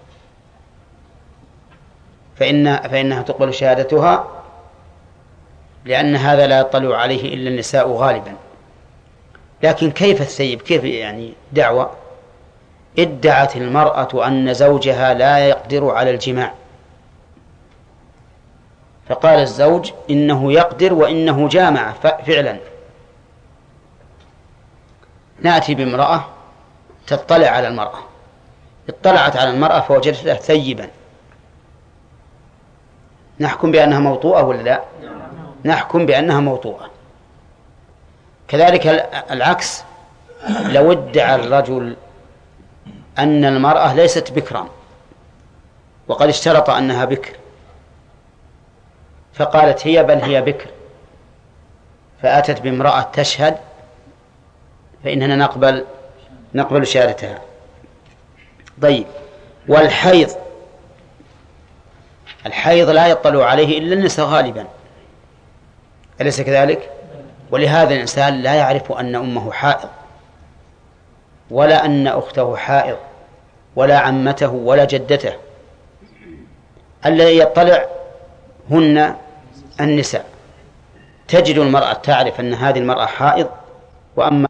Speaker 1: فإن فإنها تقبل شهادتها، لأن هذا لا يطلع عليه إلا النساء غالبا. لكن كيف الثيب؟ كيف يعني دعوة؟ ادعت المرأة أن زوجها لا يقدر على الجماع، فقال الزوج إنه يقدر وإنه جامع فعلا. نأتي بامرأة تطلع على المرأة، اطلعت على المرأة فوجدتها ثيبا، نحكم بأنها موطوءة ولا لا؟ نحكم بأنها موطوءة. كذلك العكس، لو ادعى الرجل أن المرأة ليست بكرا وقد اشترط أنها بكر، فقالت هي بل هي بكر، فأتت بامرأة تشهد، فإننا نقبل نقبل شهادتها. طيب، والحيض، الحيض لا يطلع عليه إلا النساء غالبا، أليس كذلك؟ ولهذا الإنسان لا يعرف أن أمه حائض ولا أن أخته حائض ولا عمته ولا جدته، الذي يطلع هن النساء. تجد المرأة تعرف أن هذه المرأة حائض، وأما